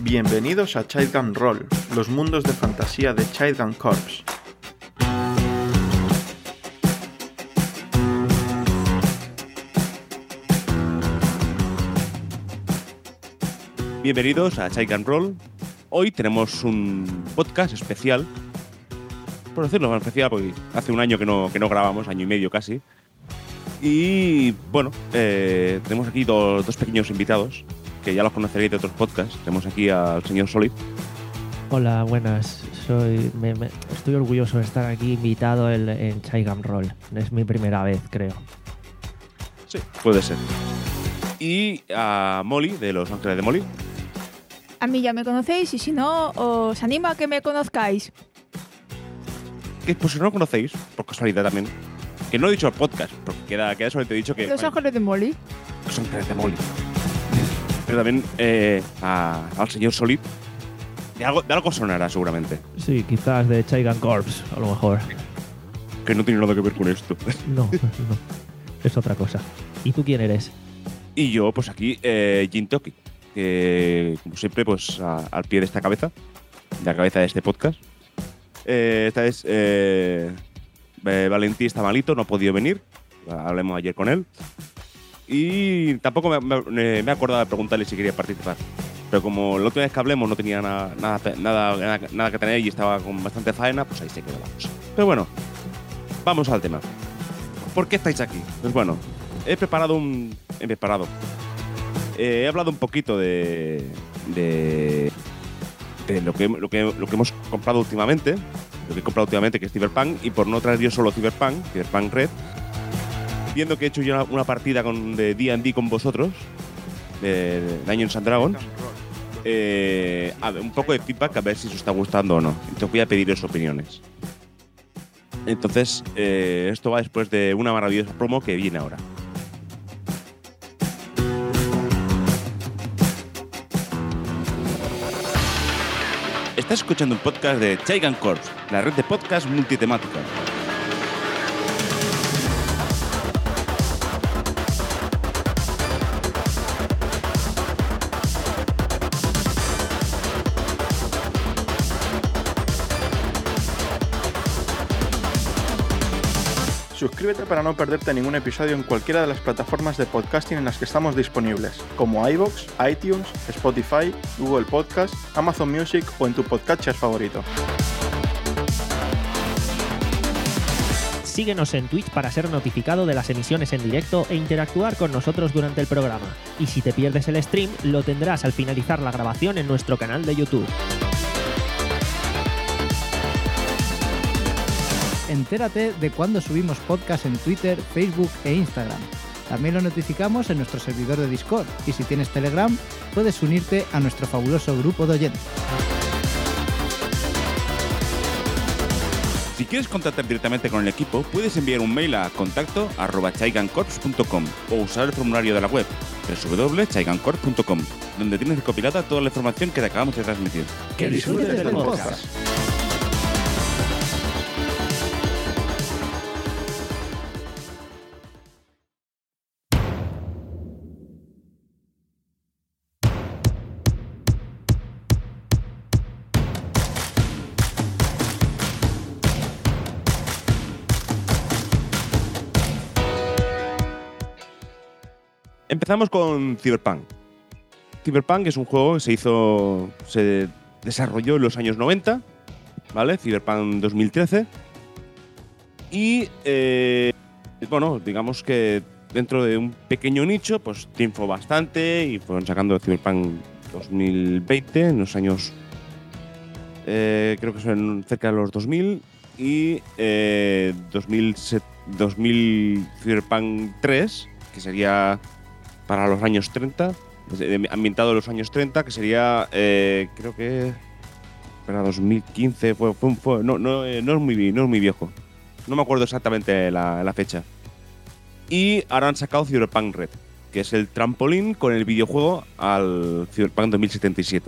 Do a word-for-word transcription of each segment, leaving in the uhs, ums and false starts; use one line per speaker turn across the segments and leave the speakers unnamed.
Bienvenidos a Child Gun Roll, los mundos de fantasía de Child Gun Corps.
Bienvenidos a Child Gun Roll. Hoy tenemos un podcast especial, por decirlo más especial, porque hace un año que no, que no grabamos, año y medio casi. Y bueno, eh, tenemos aquí dos, dos pequeños invitados, que ya los conoceréis de otros podcasts. Tenemos aquí al señor Solid.
Hola, buenas. Soy, me, me, estoy orgulloso de estar aquí invitado en, en Child Gun Roll. Es mi primera vez, creo.
Sí, puede ser. Y a Molly, de Los Ángeles de Molly.
A mí ya me conocéis y si no, os animo a que me conozcáis.
Que pues si no lo conocéis, por casualidad también, que no he dicho el podcast, porque queda, queda solamente dicho que...
Los Ángeles de Molly.
Los Ángeles de Molly. Pero también eh, a, al señor Solid. De algo, de algo sonará seguramente.
Sí, quizás de Child Gun Corps, a lo mejor.
Que no tiene nada que ver con esto.
No, no. Es otra cosa. ¿Y tú quién eres?
Y yo, pues aquí, eh, Jin Toki. Que, como siempre, pues a, al pie de esta cabeza, de la cabeza de este podcast. Eh, esta es. Eh, eh, Valentín está malito, no ha podido venir. Hablemos ayer con él. Y tampoco me, me, me he acordado de preguntarle si quería participar. Pero como la última vez que hablemos no tenía nada, nada, nada, nada, nada que tener y estaba con bastante faena, pues ahí se quedó la cosa. Pero bueno, vamos al tema. ¿Por qué estáis aquí? Pues bueno, he preparado un. He preparado. Eh, he hablado un poquito de. de. de lo que, lo, que, lo que hemos comprado últimamente. Lo que he comprado últimamente, que es Cyberpunk. Y por no traer yo solo Cyberpunk, Cyberpunk Red. Viendo que he hecho yo una, una partida con, de D and D con vosotros, de, de Dungeons and Dragons, eh, a ver, un poco de feedback a ver si os está gustando o no. Entonces voy a pediros opiniones. Entonces, eh, esto va después de una maravillosa promo que viene ahora. Estás escuchando un podcast de Child Gun Corps, la red de podcast multitemática.
Suscríbete para no perderte ningún episodio en cualquiera de las plataformas de podcasting en las que estamos disponibles, como iVoox, iTunes, Spotify, Google Podcast, Amazon Music o en tu podcatcher favorito.
Síguenos en Twitch para ser notificado de las emisiones en directo e interactuar con nosotros durante el programa. Y si te pierdes el stream, lo tendrás al finalizar la grabación en nuestro canal de YouTube.
Entérate de cuando subimos podcast en Twitter, Facebook e Instagram. También lo notificamos en nuestro servidor de Discord y si tienes Telegram, puedes unirte a nuestro fabuloso grupo de oyentes.
Si quieres contactar directamente con el equipo, puedes enviar un mail a contacto arroba child-gun-corps punto com o usar el formulario de la web doble u doble u doble u punto child gun corps punto com, donde tienes recopilada toda la información que te acabamos de transmitir.
¡Que disfrutes del podcast!
Empezamos con Cyberpunk. Cyberpunk es un juego que se hizo, se desarrolló en los años noventa, ¿vale? Cyberpunk dos mil trece. Y, eh, bueno, digamos que dentro de un pequeño nicho, pues triunfó bastante y fueron sacando Cyberpunk dos mil veinte en los años, eh, creo que son cerca de los dos mil, y eh, dos mil, dos mil Cyberpunk tres, que sería para los años treinta, ambientado en los años treinta, que sería, eh, creo que para dos mil quince, fue, fue, fue, no, no, no, es muy, no es muy viejo. No me acuerdo exactamente la, la fecha. Y ahora han sacado Cyberpunk Red, que es el trampolín con el videojuego al Cyberpunk dos mil setenta y siete.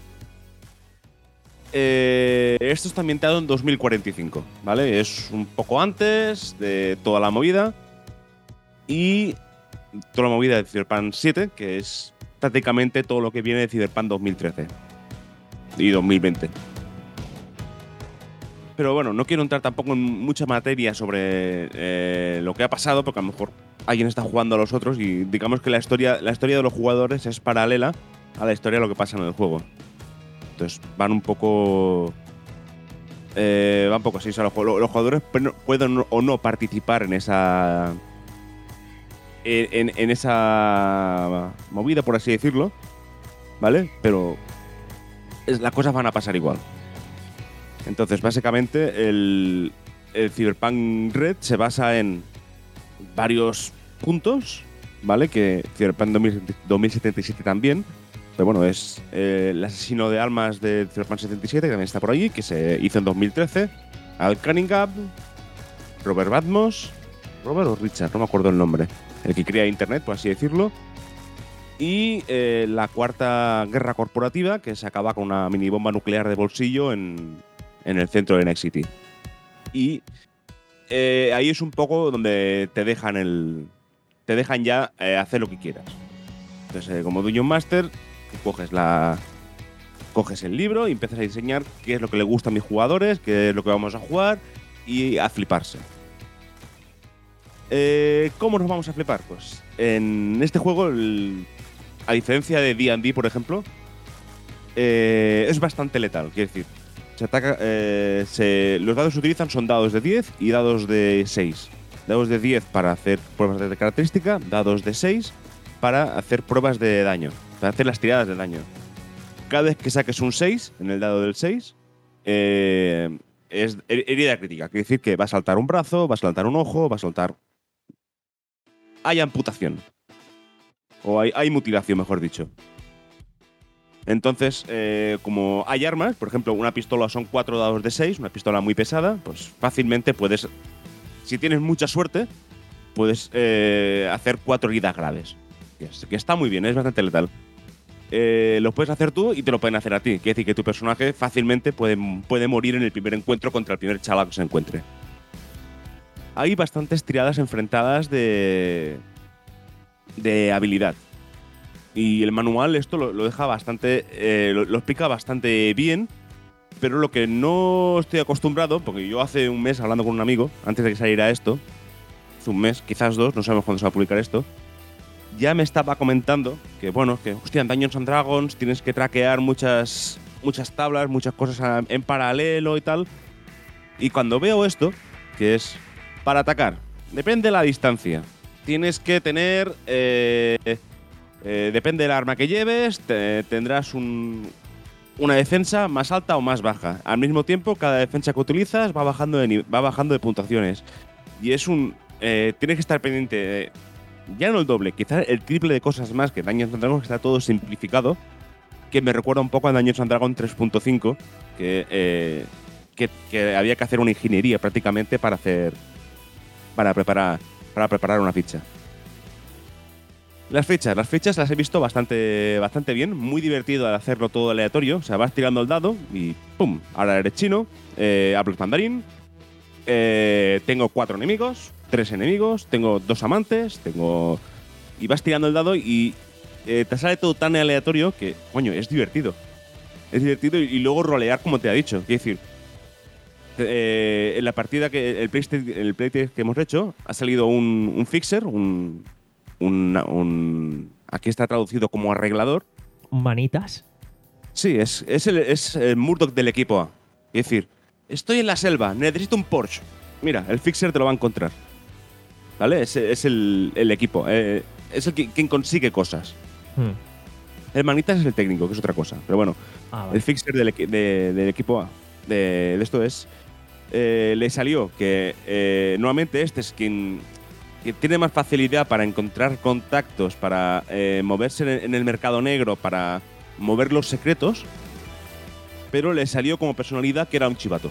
Eh, esto está ambientado en dos mil cuarenta y cinco, ¿vale? Es un poco antes de toda la movida. Y toda la movida de Cyberpunk siete, que es prácticamente todo lo que viene de Cyberpunk dos mil trece. y dos mil veinte. Pero bueno, no quiero entrar tampoco en mucha materia sobre eh, lo que ha pasado, porque a lo mejor alguien está jugando a los otros y digamos que la historia, la historia de los jugadores es paralela a la historia de lo que pasa en el juego. Entonces van un poco… Eh, van un poco así. O sea, los, los jugadores pueden o no participar en esa… En, en esa movida, por así decirlo, ¿vale? Pero es, las cosas van a pasar igual. Entonces, básicamente, el, el Cyberpunk Red se basa en varios puntos, ¿vale? Que Cyberpunk dos mil setenta y siete también. Pero bueno, es eh, el asesino de almas de Cyberpunk setenta y siete, que también está por allí, que se hizo en dos mil trece. Al Cunningham, Robert Badmos, Robert o Richard, no me acuerdo el nombre. El que crea Internet, por así decirlo. Y eh, la cuarta guerra corporativa, que se acaba con una minibomba nuclear de bolsillo en, en el centro de Night City. Y eh, ahí es un poco donde te dejan el te dejan ya eh, hacer lo que quieras. Entonces, eh, como Dungeon Master, coges la coges el libro y empiezas a diseñar qué es lo que le gusta a mis jugadores, qué es lo que vamos a jugar y a fliparse. Eh, ¿Cómo nos vamos a flipar? Pues en este juego, el, a diferencia de D and D, por ejemplo, eh, es bastante letal. Quiero decir, se ataca, eh, se, los dados que se utilizan son dados de diez y dados de seis. Dados de diez para hacer pruebas de característica, dados de seis para hacer pruebas de daño, para hacer las tiradas de daño. Cada vez que saques un seis en el dado del seis, eh, es herida crítica. Quiere decir que va a saltar un brazo, va a saltar un ojo, va a saltar… Hay amputación. O hay, hay mutilación, mejor dicho. Entonces, eh, como hay armas, por ejemplo, una pistola son cuatro dados de seis, una pistola muy pesada, pues fácilmente puedes… Si tienes mucha suerte, puedes eh, hacer cuatro heridas graves. Que, es, que está muy bien, es bastante letal. Eh, lo puedes hacer tú y te lo pueden hacer a ti. Quiere decir que tu personaje fácilmente puede, puede morir en el primer encuentro contra el primer chaval que se encuentre. Hay bastantes tiradas enfrentadas de, de habilidad. Y el manual esto lo, lo deja bastante… Eh, lo, lo explica bastante bien. Pero lo que no estoy acostumbrado, porque yo hace un mes hablando con un amigo, antes de que saliera esto, hace un mes, quizás dos, no sabemos cuándo se va a publicar esto, ya me estaba comentando que, bueno, que, hostia, en Dungeons and Dragons tienes que traquear muchas, muchas tablas, muchas cosas en paralelo y tal. Y cuando veo esto, que es para atacar, depende de la distancia. Tienes que tener… Eh, eh, depende del arma que lleves, te, tendrás un… una defensa más alta o más baja. Al mismo tiempo, cada defensa que utilizas va bajando de, va bajando de puntuaciones. Y es un… Eh, tienes que estar pendiente, eh, ya no el doble, quizás el triple de cosas más que Dungeons and Dragons, que está todo simplificado, que me recuerda un poco a Dungeons and Dragons tres punto cinco, que, eh, que, que había que hacer una ingeniería prácticamente para hacer… para preparar, para preparar una ficha. Las fichas, las fichas las he visto bastante, bastante bien, muy divertido al hacerlo todo aleatorio. O sea, vas tirando el dado y ¡pum! Ahora eres chino, eh, hablas mandarín, eh, tengo cuatro enemigos, tres enemigos, tengo dos amantes, tengo… Y vas tirando el dado y eh, te sale todo tan aleatorio que, coño, es divertido. Es divertido y, y luego rolear como te ha dicho. Quiero decir, eh, en la partida, que el playtest, el playtest que hemos hecho, ha salido un, un fixer, un… Un, un, aquí está traducido como arreglador.
¿Manitas?
Sí, es, es, el, es el Murdoch del equipo A. Es decir, estoy en la selva, necesito un Porsche. Mira, el fixer te lo va a encontrar. ¿Vale? Es, es el, el equipo. Eh, es el que, quien consigue cosas.
Hmm.
El Manitas es el técnico, que es otra cosa. Pero bueno,
Ah, vale.
el fixer del, de, del equipo A. De, de esto es… Eh, le salió que eh, nuevamente este es quien… que tiene más facilidad para encontrar contactos, para eh, moverse en el, en el mercado negro, para mover los secretos, pero le salió como personalidad que era un chivato.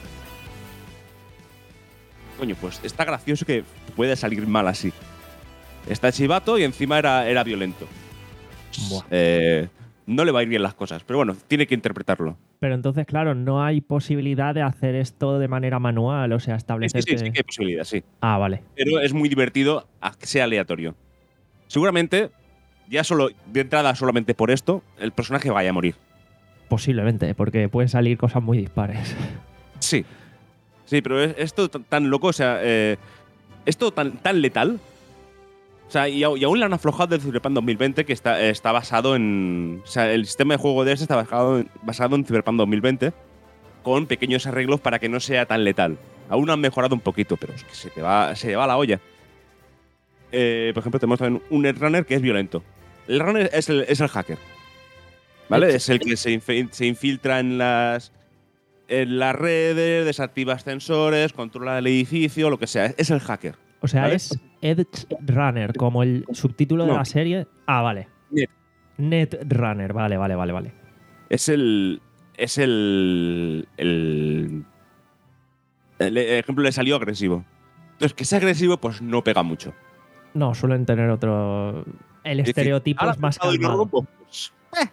Coño, pues está gracioso que puede salir mal así. Está chivato y encima era, era violento.
Buah.
Eh, no le va a ir bien las cosas, pero bueno, tiene que interpretarlo.
Pero entonces, claro, no hay posibilidad de hacer esto de manera manual, o sea,
Sí,
establecer…
sí, sí, sí que hay posibilidad, sí.
Ah, vale.
Pero es muy divertido a que sea aleatorio. Seguramente, ya solo de entrada, solamente por esto, el personaje vaya a morir.
Posiblemente, porque pueden salir cosas muy dispares.
Sí. Sí, pero es esto tan loco, o sea, eh, esto tan, tan letal. O sea, y, y aún le han aflojado del Cyberpunk dos mil veinte, que está, está basado en. O sea, el sistema de juego de ese está basado en, basado en Cyberpunk dos mil veinte, con pequeños arreglos para que no sea tan letal. Aún han mejorado un poquito, pero es que se te va, se te va la olla. Eh, por ejemplo, tenemos también un netrunner que es violento. El runner es el, es el hacker. ¿Vale? Es el que se, inf- se infiltra en las, en las redes, desactiva ascensores, controla el edificio, lo que sea. Es el hacker.
O sea,
¿vale?
es Edge Runner, como el subtítulo de
No.
la serie. Ah, vale.
Net.
Netrunner, vale, vale, vale, vale.
Es el. Es el. El. El ejemplo le salió agresivo. Entonces, que sea agresivo, pues no pega mucho.
No, suelen tener otro. El
Es decir,
estereotipo
ahora
es más
apuntado y lo
calmado.
rompo, pues, eh.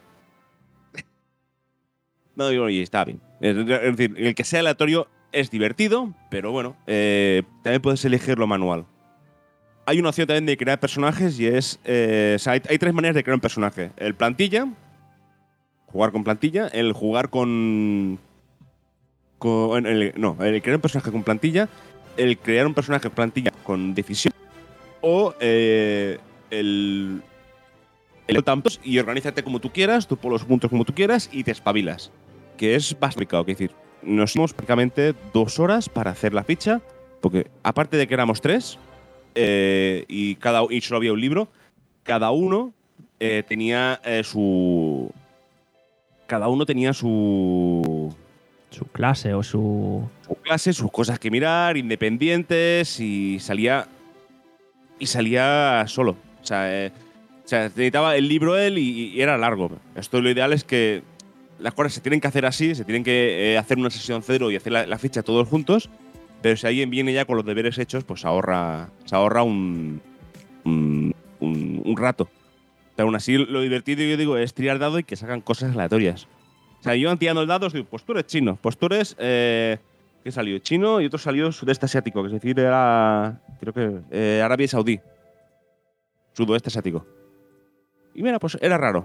No, digo, oye, está bien. Es es decir, el que sea aleatorio es divertido, pero bueno, eh, también puedes elegirlo manual. Hay una opción también de crear personajes y es. Eh, o sea, hay, hay tres maneras de crear un personaje: el plantilla, jugar con plantilla, el jugar con. con el, no, el crear un personaje con plantilla, el crear un personaje plantilla con decisión, o eh, el. el tantos y organízate como tú quieras, tú pon los puntos como tú quieras y te espabilas. Que es bastante complicado, es decir, nos dimos prácticamente dos horas para hacer la ficha, porque aparte de que éramos tres, eh, y, cada, y solo había un libro, cada uno eh, tenía eh, su. Cada uno tenía su.
Su clase o su.
su clase, sus cosas que mirar, independientes, y salía. Y salía solo. O sea, eh, o sea necesitaba el libro él y, y era largo. Esto lo ideal es que las cosas se tienen que hacer así, se tienen que eh, hacer una sesión cero y hacer la, la ficha todos juntos, pero si alguien viene ya con los deberes hechos, pues ahorra, se ahorra un, un, un, un rato. Pero aún así, lo divertido, yo digo, es tirar dado y que sacan cosas aleatorias. O sea, yo tirando el dado, digo, pues tú eres chino, pues tú eres. Eh, ¿Qué salió? Chino y otro salió sudeste asiático, que es decir, era. Creo que. Eh, Arabia Saudí. Sudoeste asiático. Y mira, pues era raro.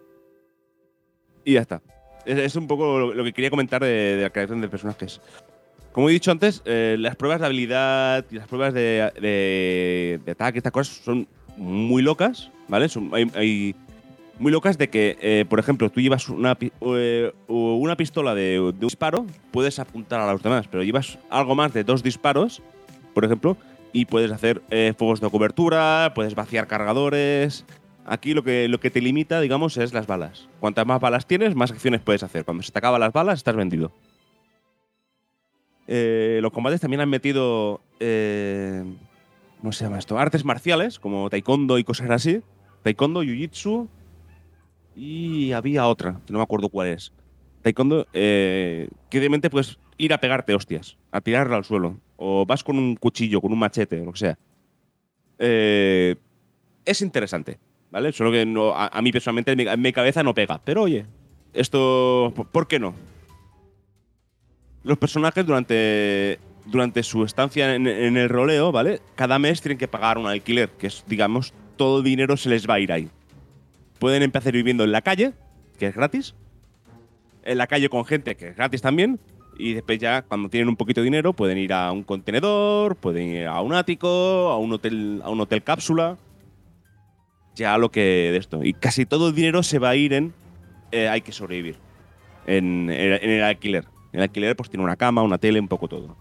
Y ya está. Es, es un poco lo, lo que quería comentar de, de la creación de personajes. Como he dicho antes, eh, las pruebas de habilidad y las pruebas de, de, de ataque, estas cosas son muy locas, ¿vale? Son, hay, hay muy locas de que, eh, por ejemplo, tú llevas una, pi- eh, una pistola de, de un disparo, puedes apuntar a los demás, pero llevas algo más de dos disparos, por ejemplo, y puedes hacer eh, fuegos de cobertura, puedes vaciar cargadores. Aquí lo que, lo que te limita, digamos, es las balas. Cuantas más balas tienes, más acciones puedes hacer. Cuando se te acaban las balas, estás vendido. Eh, los combates también han metido. Eh, ¿Cómo se llama esto? Artes marciales, como taekwondo y cosas así. Taekwondo, jiu-jitsu. Y había otra, que no me acuerdo cuál es. Taekwondo, eh, que obviamente puedes ir a pegarte hostias, a tirarla al suelo. O vas con un cuchillo, con un machete, lo que sea. Eh, es interesante, ¿vale? Solo que no, a, a mí personalmente en mi, en mi cabeza no pega. Pero oye, esto, ¿por qué no? Los personajes durante, durante su estancia en, en el roleo, ¿vale? Cada mes tienen que pagar un alquiler, que es, digamos, todo el dinero se les va a ir ahí. Pueden empezar viviendo en la calle, que es gratis. En la calle con gente, que es gratis también. Y después ya, cuando tienen un poquito de dinero, pueden ir a un contenedor, pueden ir a un ático, a un hotel, a un hotel cápsula. Ya lo que de esto. Y casi todo el dinero se va a ir en eh, hay que sobrevivir. En, en, en el alquiler. El alquiler pues tiene una cama, una tele, un poco todo.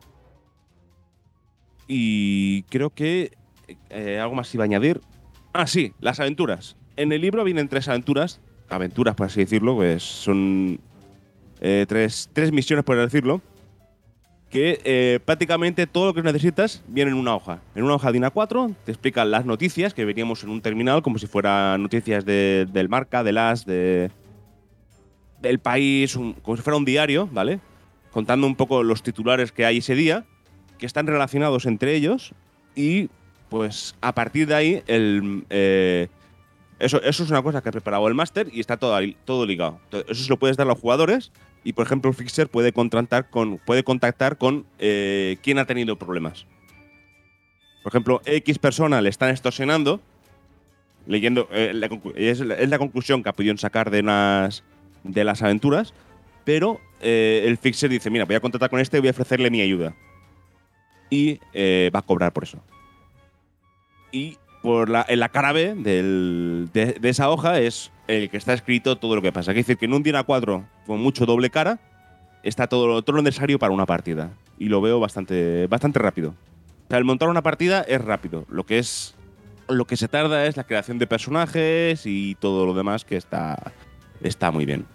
Y creo que eh, algo más iba a añadir. Ah, sí, las aventuras. En el libro vienen tres aventuras. Aventuras, por así decirlo, pues son eh, tres, tres misiones, por decirlo. Que eh, prácticamente todo lo que necesitas viene en una hoja. En una hoja de A cuatro te explican las noticias que veríamos en un terminal, como si fueran noticias de, del Marca, del As, de, del país, un, como si fuera un diario, ¿vale? Contando un poco los titulares que hay ese día, que están relacionados entre ellos, y pues a partir de ahí, el, eh, eso, eso es una cosa que ha preparado el máster y está todo, todo ligado. Entonces, eso se lo puedes dar a los jugadores y, por ejemplo, el Fixer puede contactar con, puede contactar con eh, quién ha tenido problemas. Por ejemplo, X persona le están extorsionando, leyendo, eh, la, es, es la conclusión que ha podido sacar de unas de las aventuras, pero eh, el fixer dice, mira, voy a contratar con este y voy a ofrecerle mi ayuda. Y eh, va a cobrar por eso. Y por la, en la cara B del, de, de esa hoja es el que está escrito todo lo que pasa. Quiere decir que en un Dina cuatro, con mucho doble cara, está todo, todo lo necesario para una partida. Y lo veo bastante, bastante rápido. O sea, el montar una partida es rápido. Lo que es lo que se tarda es la creación de personajes y todo lo demás, que está, está muy bien.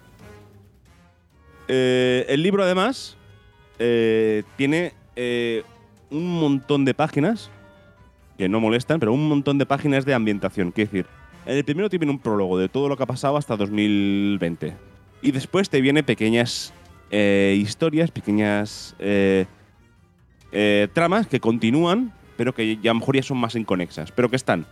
Eh, el libro, además, eh, tiene eh, un montón de páginas que no molestan, pero un montón de páginas de ambientación. Quiero decir, en el primero tiene un prólogo de todo lo que ha pasado hasta dos mil veinte. Y después te vienen pequeñas eh, historias, pequeñas eh, eh, tramas que continúan, pero que ya a lo mejor ya son más inconexas, pero que están.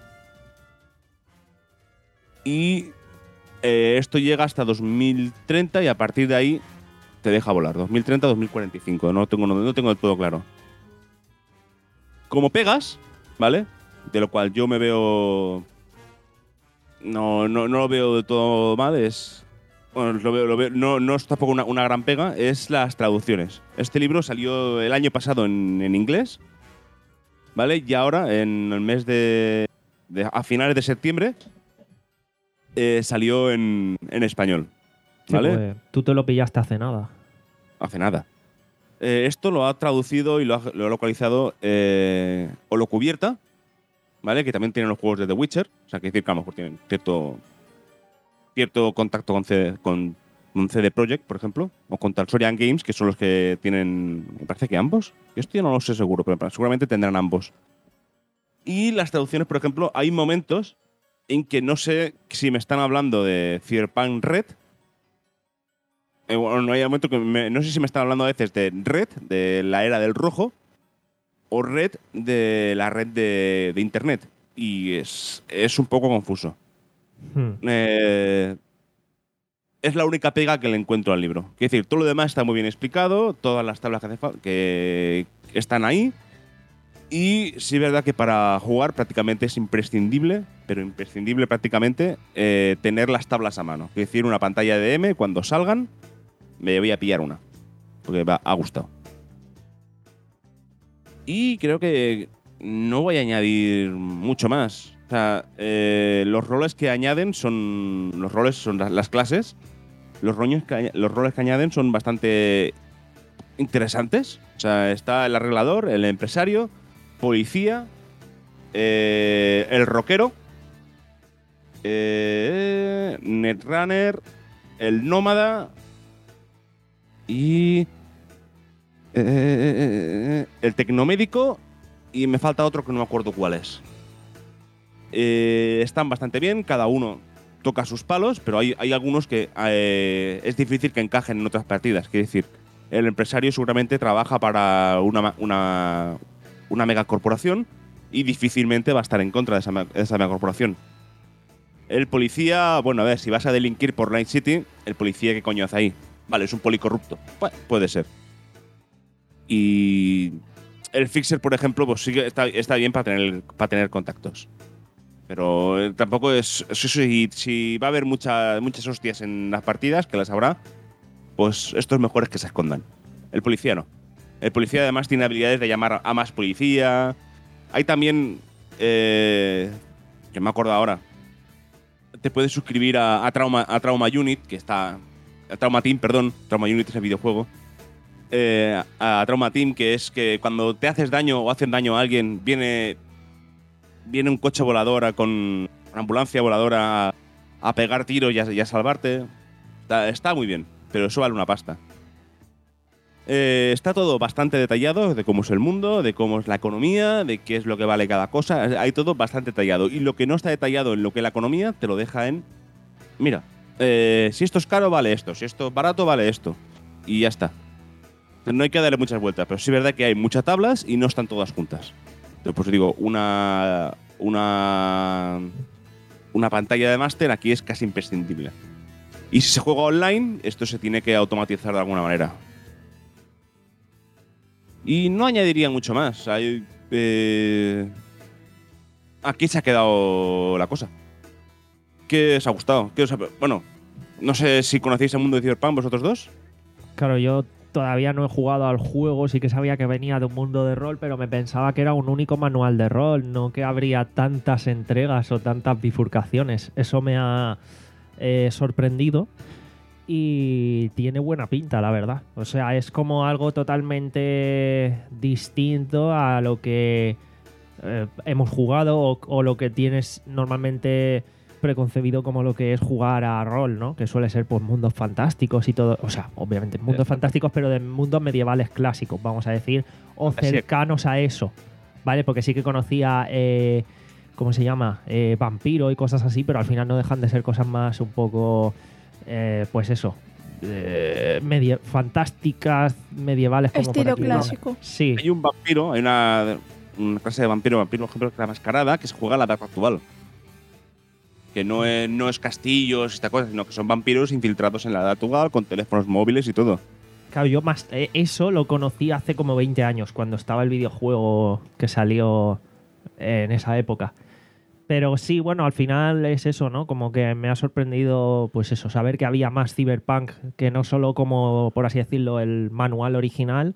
Y eh, esto llega hasta dos mil treinta y a partir de ahí te deja volar. dos mil treinta a dos mil cuarenta y cinco, no tengo, no, no tengo del todo claro. Como pegas, ¿vale? De lo cual yo me veo... No, no, no lo veo de todo mal, es... Bueno, lo veo, lo veo, no, no es tampoco una, una gran pega, es las traducciones. Este libro salió el año pasado en, en inglés, ¿vale? Y ahora, en el mes de... de a finales de septiembre, eh, salió en, en español, ¿vale?
Sí, pues, tú te lo pillaste hace nada.
Hace nada. Eh, esto lo ha traducido y lo ha, lo ha localizado eh, Holocubierta, ¿vale? Que también tienen los juegos de The Witcher. O sea, que decir que a lo mejor tienen cierto, cierto contacto con, C, con, con C D Projekt, por ejemplo, o con Talsorian Games, que son los que tienen... Me parece que ambos. Esto yo no lo sé seguro, pero seguramente tendrán ambos. Y las traducciones, por ejemplo, hay momentos en que no sé si me están hablando de Cyberpunk Red. Eh, bueno, no hay momento que me, no sé si me están hablando a veces de Red, de la era del rojo, o Red de la red de, de Internet. Y es, es un poco confuso.
Hmm.
Eh, es la única pega que le encuentro al libro. Quiero decir, todo lo demás está muy bien explicado, todas las tablas que, hace fa- que están ahí. Y sí es verdad que para jugar prácticamente es imprescindible, pero imprescindible prácticamente, eh, tener las tablas a mano. Quiero decir, una pantalla de M, cuando salgan, me voy a pillar una, porque me ha gustado. Y creo que no voy a añadir mucho más. O sea, eh, los roles que añaden son. Los roles son las, las clases. Los, roños que, añ- los roles que añaden son bastante interesantes. O sea, está el arreglador, el empresario, policía, eh, el rockero, eh, netrunner, el nómada y. Eh, eh, eh, el tecnomédico, y me falta otro que no me acuerdo cuál es. Eh, están bastante bien, cada uno toca sus palos, pero hay, hay algunos que eh, es difícil que encajen en otras partidas. Quiere decir, el empresario seguramente trabaja para una, una, una megacorporación y difícilmente va a estar en contra de esa, de esa megacorporación. El policía, bueno, a ver, si vas a delinquir por Night City, el policía, ¿qué coño hace ahí? Vale, es un policorrupto. Bueno, puede ser. Y el fixer, por ejemplo, pues sí que está, está bien para tener, para tener contactos. Pero eh, tampoco es... Si, si va a haber mucha, muchas hostias en las partidas, que las habrá, pues estos mejores que se escondan. El policía no. El policía además tiene habilidades de llamar a más policía. Hay también... Eh, que me acuerdo ahora. Te puedes suscribir a, a, Trauma, a Trauma Unit, que está... A Trauma Team, perdón. Trauma Unit es el videojuego. Eh, a Trauma Team, que es que cuando te haces daño o hacen daño a alguien, viene, viene un coche volador con una ambulancia voladora a, a pegar tiros y a, y a salvarte. Está, está muy bien, pero eso vale una pasta. Eh, está todo bastante detallado de cómo es el mundo, de cómo es la economía, de qué es lo que vale cada cosa. Hay todo bastante detallado. Y lo que no está detallado en lo que es la economía, te lo deja en... Mira, eh, si esto es caro, vale esto. Si esto es barato, vale esto. Y ya está. No hay que darle muchas vueltas, pero sí es verdad que hay muchas tablas y no están todas juntas. Entonces, pues digo, una, una, una pantalla de máster aquí es casi imprescindible. Y si se juega online, esto se tiene que automatizar de alguna manera. Y no añadiría mucho más. Hay, eh, aquí se ha quedado la cosa. ¿Qué os ha gustado? ¿Qué os ha, bueno, No sé si conocéis el mundo de Cyberpunk vosotros dos.
Claro, yo todavía no he jugado al juego, sí que sabía que venía de un mundo de rol, pero me pensaba que era un único manual de rol, no que habría tantas entregas o tantas bifurcaciones. Eso me ha eh, sorprendido y tiene buena pinta, la verdad. O sea, es como algo totalmente distinto a lo que eh, hemos jugado o, o lo que tienes normalmente preconcebido como lo que es jugar a rol, ¿no? Que suele ser pues mundos fantásticos y todo, o sea, obviamente mundos fantásticos, pero de mundos medievales clásicos, vamos a decir, o cercanos a eso, ¿vale? Porque sí que conocía, eh, ¿cómo se llama? Eh, vampiro y cosas así, pero al final no dejan de ser cosas más un poco, eh, pues eso, eh, medie- fantásticas, medievales, como
Estilo
por aquí, ¿no?
clásico.
Sí.
Hay un vampiro, hay una, una clase de vampiro, vampiro, por ejemplo, que es la mascarada, que se juega a la edad actual. Que no es, no es castillos y esta cosa, sino que son vampiros infiltrados en la edad actual con teléfonos móviles y todo.
Claro, yo más eh, eso lo conocí hace como veinte años, cuando estaba el videojuego que salió en esa época. Pero sí, bueno, al final es eso, ¿no? Como que me ha sorprendido, pues eso, saber que había más Cyberpunk que no solo como, por así decirlo, el manual original,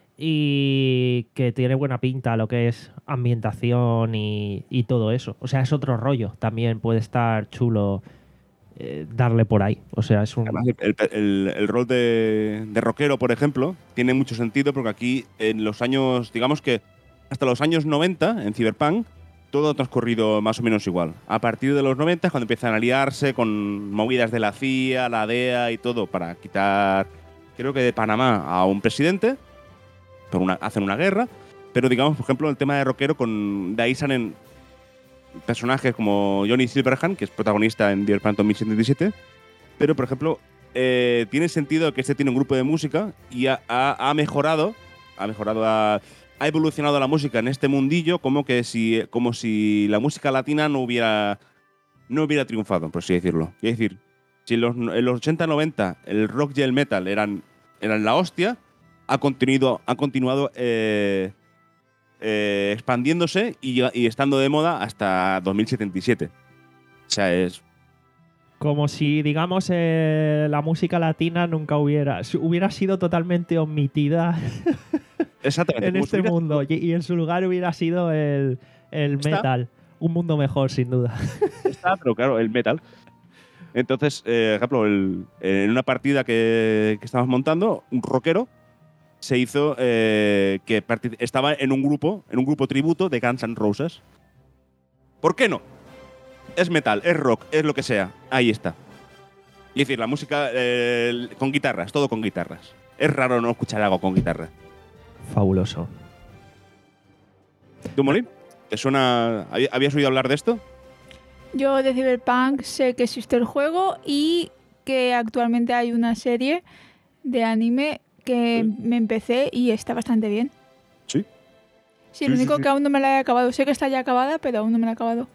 y que tiene buena pinta lo que es ambientación y, y todo eso. O sea, es otro rollo. También puede estar chulo eh, darle por ahí. O sea, es un...
Además, el, el- el rol de, de rockero, por ejemplo, tiene mucho sentido porque aquí en los años, digamos que hasta los años noventa en Cyberpunk, todo ha transcurrido más o menos igual. A partir de los noventa es cuando empiezan a liarse con movidas de la C I A, la D E A y todo para quitar, creo que de Panamá a un presidente. Por una, hacen una guerra, pero digamos, por ejemplo, el tema de rockero, con, de ahí salen personajes como Johnny Silverhand, que es protagonista en Cyberpunk dos mil setenta y siete, pero, por ejemplo, eh, tiene sentido que este tiene un grupo de música y ha, ha, ha mejorado, ha mejorado, ha, ha evolucionado la música en este mundillo como que si, como si la música latina no hubiera, no hubiera triunfado, por así decirlo. Es decir, si en los, en los ochenta noventa el rock y el metal eran, eran la hostia, ha continuado, ha continuado eh, eh, expandiéndose y, y estando de moda hasta dos mil setenta y siete. O sea, es...
Como si, digamos, eh, la música latina nunca hubiera, si hubiera sido totalmente omitida
Exactamente.
en
como
este
si hubiera-
mundo y, y en su lugar hubiera sido el, el
Está.
metal. Un mundo mejor, sin duda.
Está, pero claro, el metal. Entonces, eh, por ejemplo, el- en una partida que, que estábamos montando, un rockero se hizo eh, que partic- estaba en un grupo, en un grupo tributo de Guns N' Roses. ¿Por qué no? Es metal, es rock, es lo que sea. Ahí está. Y es decir, la música eh, con guitarras, todo con guitarras. Es raro no escuchar algo con guitarra.
Fabuloso.
¿Tú, Molín? ¿Te suena? ¿Habí- ¿Habías oído hablar de esto?
Yo de Cyberpunk sé que existe el juego y que actualmente hay una serie de anime que me empecé y está bastante bien.
Sí.
Sí, lo
Sí, sí,
único
sí.
que aún no me la he acabado. Sé que está ya acabada, pero aún no me la he acabado.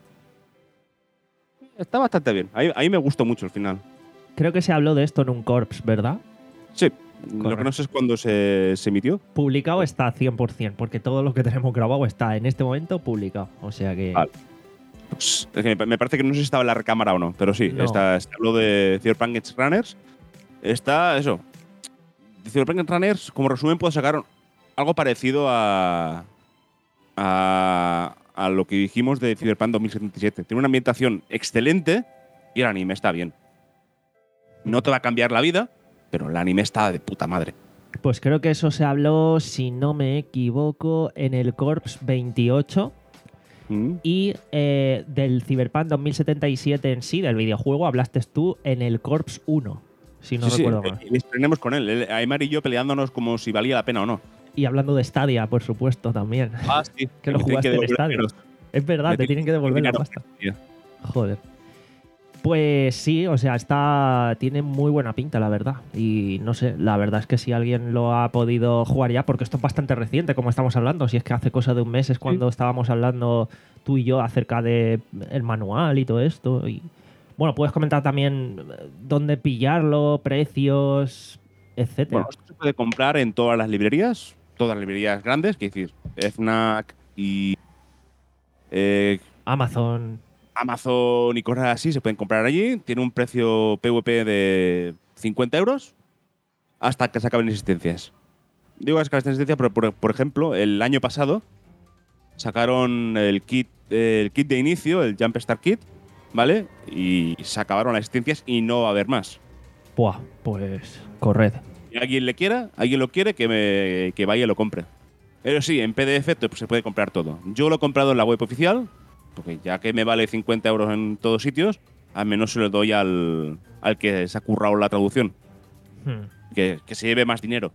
Está bastante bien. A mí, a mí me gustó mucho el final.
Creo que se habló de esto en un Corps, ¿verdad?
Sí. Lo que no sé es cuándo se, se emitió.
Publicado está cien por ciento, porque todo lo que tenemos grabado está en este momento publicado. O sea que...
Vale. Pues, es que me me parece que no sé si estaba en la recámara o no, pero sí,
No.
está, se habló de Cyberpunk Edge Runners. Está eso. De Cyberpunk Edge Runners, como resumen, puedo sacar algo parecido a, a, a lo que dijimos de Cyberpunk dos mil setenta y siete. Tiene una ambientación excelente y el anime está bien. No te va a cambiar la vida, pero el anime está de puta madre.
Pues creo que eso se habló, si no me equivoco, en el Corps veintiocho.
Mm.
Y eh, del Cyberpunk dos mil setenta y siete en sí, del videojuego, hablaste tú en el Corps uno, si no
Sí, sí,
recuerdo mal.
eh, y estrenemos con él. Él- Aymar y yo peleándonos como si valía la pena o no.
Y hablando de Stadia, por supuesto, también.
Ah, sí.
Que lo
me tienen
jugaste en
devolver
Stadia.
dinero.
Es verdad,
Me
te tienen que devolver la
dinero.
pasta. Joder. Pues sí, o sea, está tiene muy buena pinta, la verdad. Y no sé, la verdad es que si alguien lo ha podido jugar ya, porque esto es bastante reciente, como estamos hablando, si es que hace cosa de un mes es cuando estábamos hablando tú y yo acerca de el manual y todo esto. Y bueno, puedes comentar también eh, dónde pillarlo, precios, etcétera.
Bueno, esto se puede comprar en todas las librerías, todas las librerías grandes, que decir, FNAC y eh,
Amazon.
Amazon y cosas así se pueden comprar allí. Tiene un precio PvP de cincuenta euros hasta que se acaben existencias. Digo que se acaben existencias, pero por, por ejemplo, el año pasado sacaron el kit, el kit de inicio, el Jump Start Kit, ¿vale? Y se acabaron las existencias y no va a haber más.
Buah, pues corred.
Si alguien le quiera, alguien lo quiere, que, me, que vaya y lo compre. Pero sí, en P D F pues, se puede comprar todo. Yo lo he comprado en la web oficial, porque ya que me vale cincuenta euros en todos sitios, al menos se lo doy al, al que se ha currado la traducción.
Hmm.
Que, que se lleve más dinero.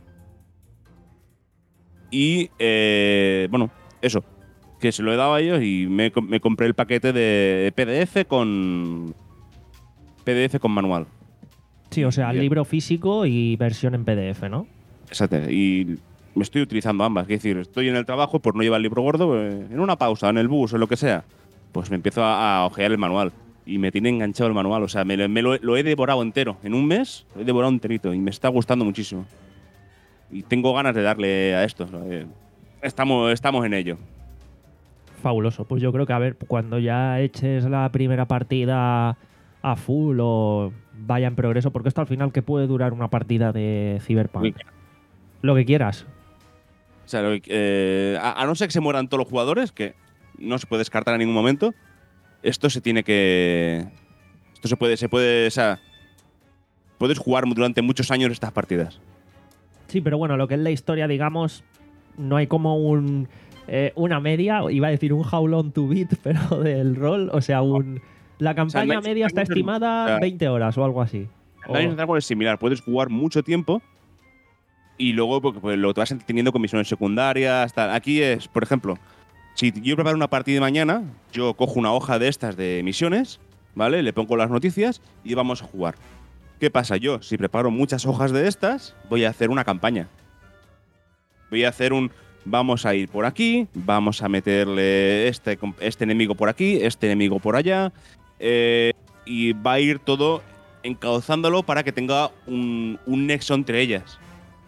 Y, eh, bueno, eso. Que se lo he dado a ellos y me, me compré el paquete de P D F con P D F con manual.
Sí, o sea,
Bien.
libro físico y versión en P D F, ¿no?
Exacto. Y me estoy utilizando ambas. Es decir, estoy en el trabajo por no llevar el libro gordo, eh, en una pausa, en el bus, o lo que sea, pues me empiezo a, a ojear el manual. Y me tiene enganchado el manual. O sea, me, lo- me lo, lo he devorado entero. En un mes lo he devorado enterito y me está gustando muchísimo. Y tengo ganas de darle a esto. eh, Estamos, estamos en ello.
Fabuloso. Pues yo creo que, a ver, cuando ya eches la primera partida a full o vaya en progreso, porque esto al final, ¿qué puede durar una partida de Cyberpunk? Lo que quieras.
O sea, lo que- eh, a, a no ser que se mueran todos los jugadores, que no se puede descartar en ningún momento, esto se tiene que. Esto se puede. Se puede. O sea. Puedes jugar durante muchos años estas partidas.
Sí, pero bueno, lo que es la historia, digamos, no hay como un eh, una media, iba a decir un how long to beat, pero del rol, o sea, un la campaña
no hay-
media está
no hay-
estimada
o sea,
veinte horas o algo así. O-
Dungeons and Dragons es similar. Puedes jugar mucho tiempo y luego porque, pues, lo te vas entreteniendo con misiones secundarias. Tal. Aquí es, por ejemplo, si yo preparo una partida de mañana, yo cojo una hoja de estas de misiones, ¿vale? Le pongo las noticias y vamos a jugar. ¿Qué pasa? Yo, si preparo muchas hojas de estas, voy a hacer una campaña. Voy a hacer un. Vamos a ir por aquí, vamos a meterle este, este enemigo por aquí, este enemigo por allá. eh, y va a ir todo encauzándolo para que tenga un, un nexo entre ellas.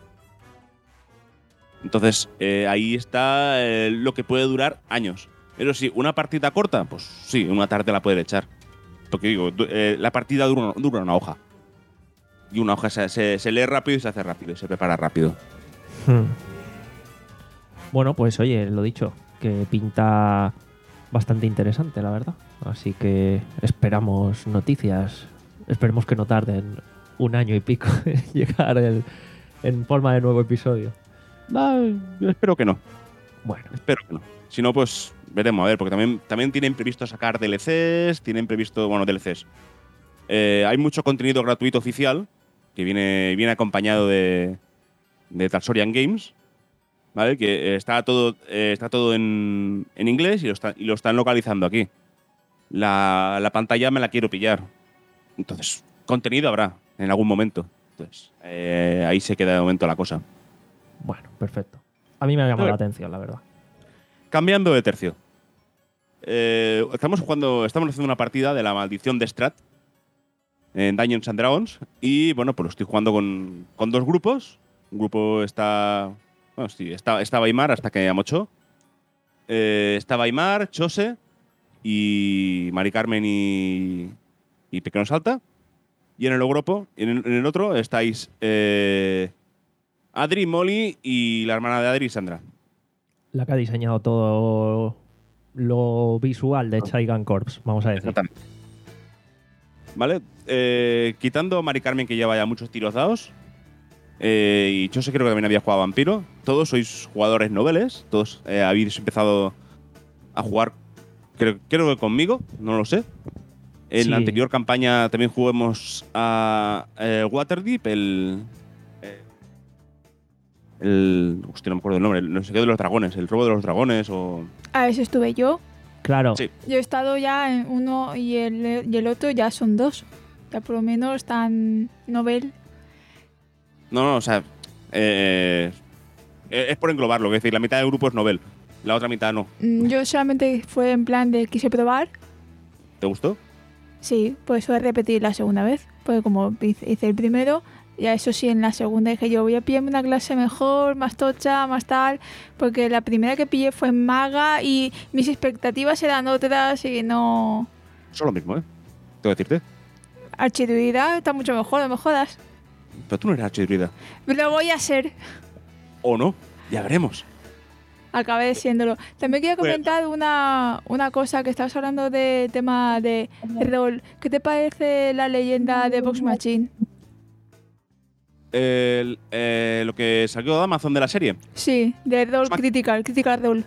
Entonces, eh, ahí está eh, lo que puede durar años. Pero sí, una partida corta, pues sí, una tarde la puede echar. Porque digo, du- eh, la partida dura, dura una hoja. Y una hoja se, se- se lee rápido y se hace rápido, y se prepara rápido.
Hmm. Bueno, pues oye, lo dicho, que pinta bastante interesante, la verdad. Así que esperamos noticias. Esperemos que no tarden un año y pico en llegar el- en forma de nuevo episodio.
Ah, yo espero que no.
Bueno,
Espero que no. Si no, pues veremos, a ver, porque también, también tienen previsto sacar D L Cs, tienen previsto, bueno, D L Cs. Eh, hay mucho contenido gratuito oficial que viene, viene acompañado de, de Talsorian Games, ¿vale? Que eh, está todo, eh, está todo en, en inglés y lo, está- y lo están localizando aquí. La, la pantalla me la quiero pillar. Entonces, contenido habrá en algún momento. Entonces, eh, ahí se queda de momento la cosa.
bueno, perfecto. A mí me ha llamado
A
la
ver.
atención, la verdad.
Cambiando de tercio. Eh, estamos jugando, estamos haciendo una partida de la maldición de Strat en Dungeons and Dragons. Y bueno, pues lo estoy jugando con, con dos grupos. Un grupo está. Bueno, sí, está, está Weimar hasta que amochó. Eh, está Weimar, Chose y Mari Carmen y, y Pequeño Salta. Y en el grupo, en el, en el otro, estáis eh, Adri, Molly y la hermana de Adri, Sandra.
La que ha diseñado todo lo visual de Chaigan Corps, vamos a decir.
Exactamente. ¿Vale? Eh, quitando a Mari Carmen, que lleva ya muchos tiros dados, eh, y yo sé creo que también había jugado a Vampiro, todos sois jugadores noveles, todos eh, habéis empezado a jugar, creo, creo que conmigo, no lo sé. En
Sí.
la anterior campaña también jugamos a eh, Waterdeep, el... eh, el... Hostia, no me acuerdo el nombre, no sé qué de los dragones, el robo de los dragones o...
A ese estuve yo.
Claro,
Sí.
Yo he estado ya en uno y el, y el otro ya son dos. Ya por lo menos están novel.
No, no, o sea, eh, eh, es por englobarlo, es decir, la mitad del grupo es novel, la otra mitad no.
Mm, Yo solamente fue en plan de quise probar.
¿Te gustó?
Sí, pues voy a repetir la segunda vez. Porque como hice hice el primero, Ya eso sí, en la segunda dije yo, voy a pillarme una clase mejor, más tocha, más tal, porque la primera que pillé fue maga y mis expectativas eran otras y no...
Eso es lo mismo, ¿eh? Tengo que decirte.
Archiduidad está mucho mejor, no me jodas.
Pero tú no eres archiduida.
Lo voy a ser.
¿O no? Ya veremos.
Acabé siéndolo. También quería comentar una, una cosa, que estabas hablando de tema de rol. ¿Qué te parece la leyenda de Vox Machine?
El, eh, lo que salió de Amazon de la serie.
Sí, de rol
Mac-
critical, critical role.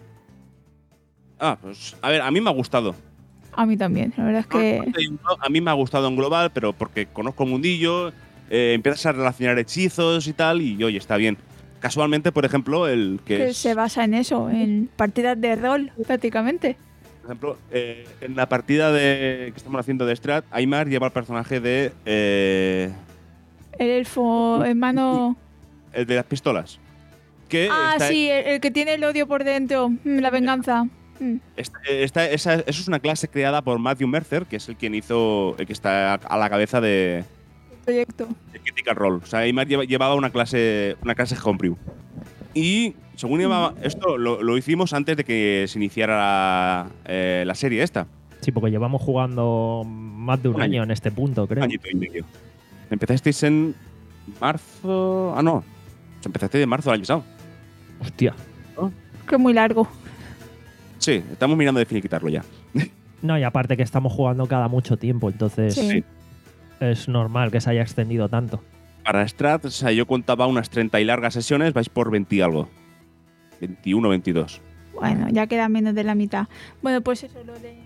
Ah, pues a ver, a mí me ha gustado.
A mí también, la verdad es que...
A mí me ha gustado en global, pero porque conozco el mundillo, eh, empiezas a relacionar hechizos y tal, y oye, está bien. Casualmente, por ejemplo, el que,
que
es,
se basa en eso, en partidas de rol, prácticamente.
por ejemplo, eh, en la partida de, que estamos haciendo de Strat, Aymar lleva el personaje de eh,
El elfo, hermano...
el de las pistolas. Que
Ah,
está-
sí, el, el que tiene el odio por dentro, mm, la venganza. Mm.
Esta- esta- esa- eso es una clase creada por Matthew Mercer, que es el quien hizo, el que está a la cabeza de,
Proyecto.
de Critical Role. O sea, Aymar lleva- llevaba una clase, una clase homebrew. Y según llevaba, esto lo, lo hicimos antes de que se iniciara la, eh, la serie esta.
Sí, porque llevamos jugando más de un,
Un
año
año.
en este punto, creo.
Un añito y medio. Empezasteis en marzo. Ah, no. Empezasteis en marzo del año pasado.
Hostia.
Que es muy largo.
Sí, estamos mirando de finiquitarlo ya.
No, y aparte que estamos jugando cada mucho tiempo, entonces
Sí.
Sí.
es normal que se haya extendido tanto.
Para Strat, o sea, yo contaba unas treinta y largas sesiones, vais por veinte y algo. veintiuno, veintidós.
Bueno, ya queda menos de la mitad. Bueno, pues eso, lo de...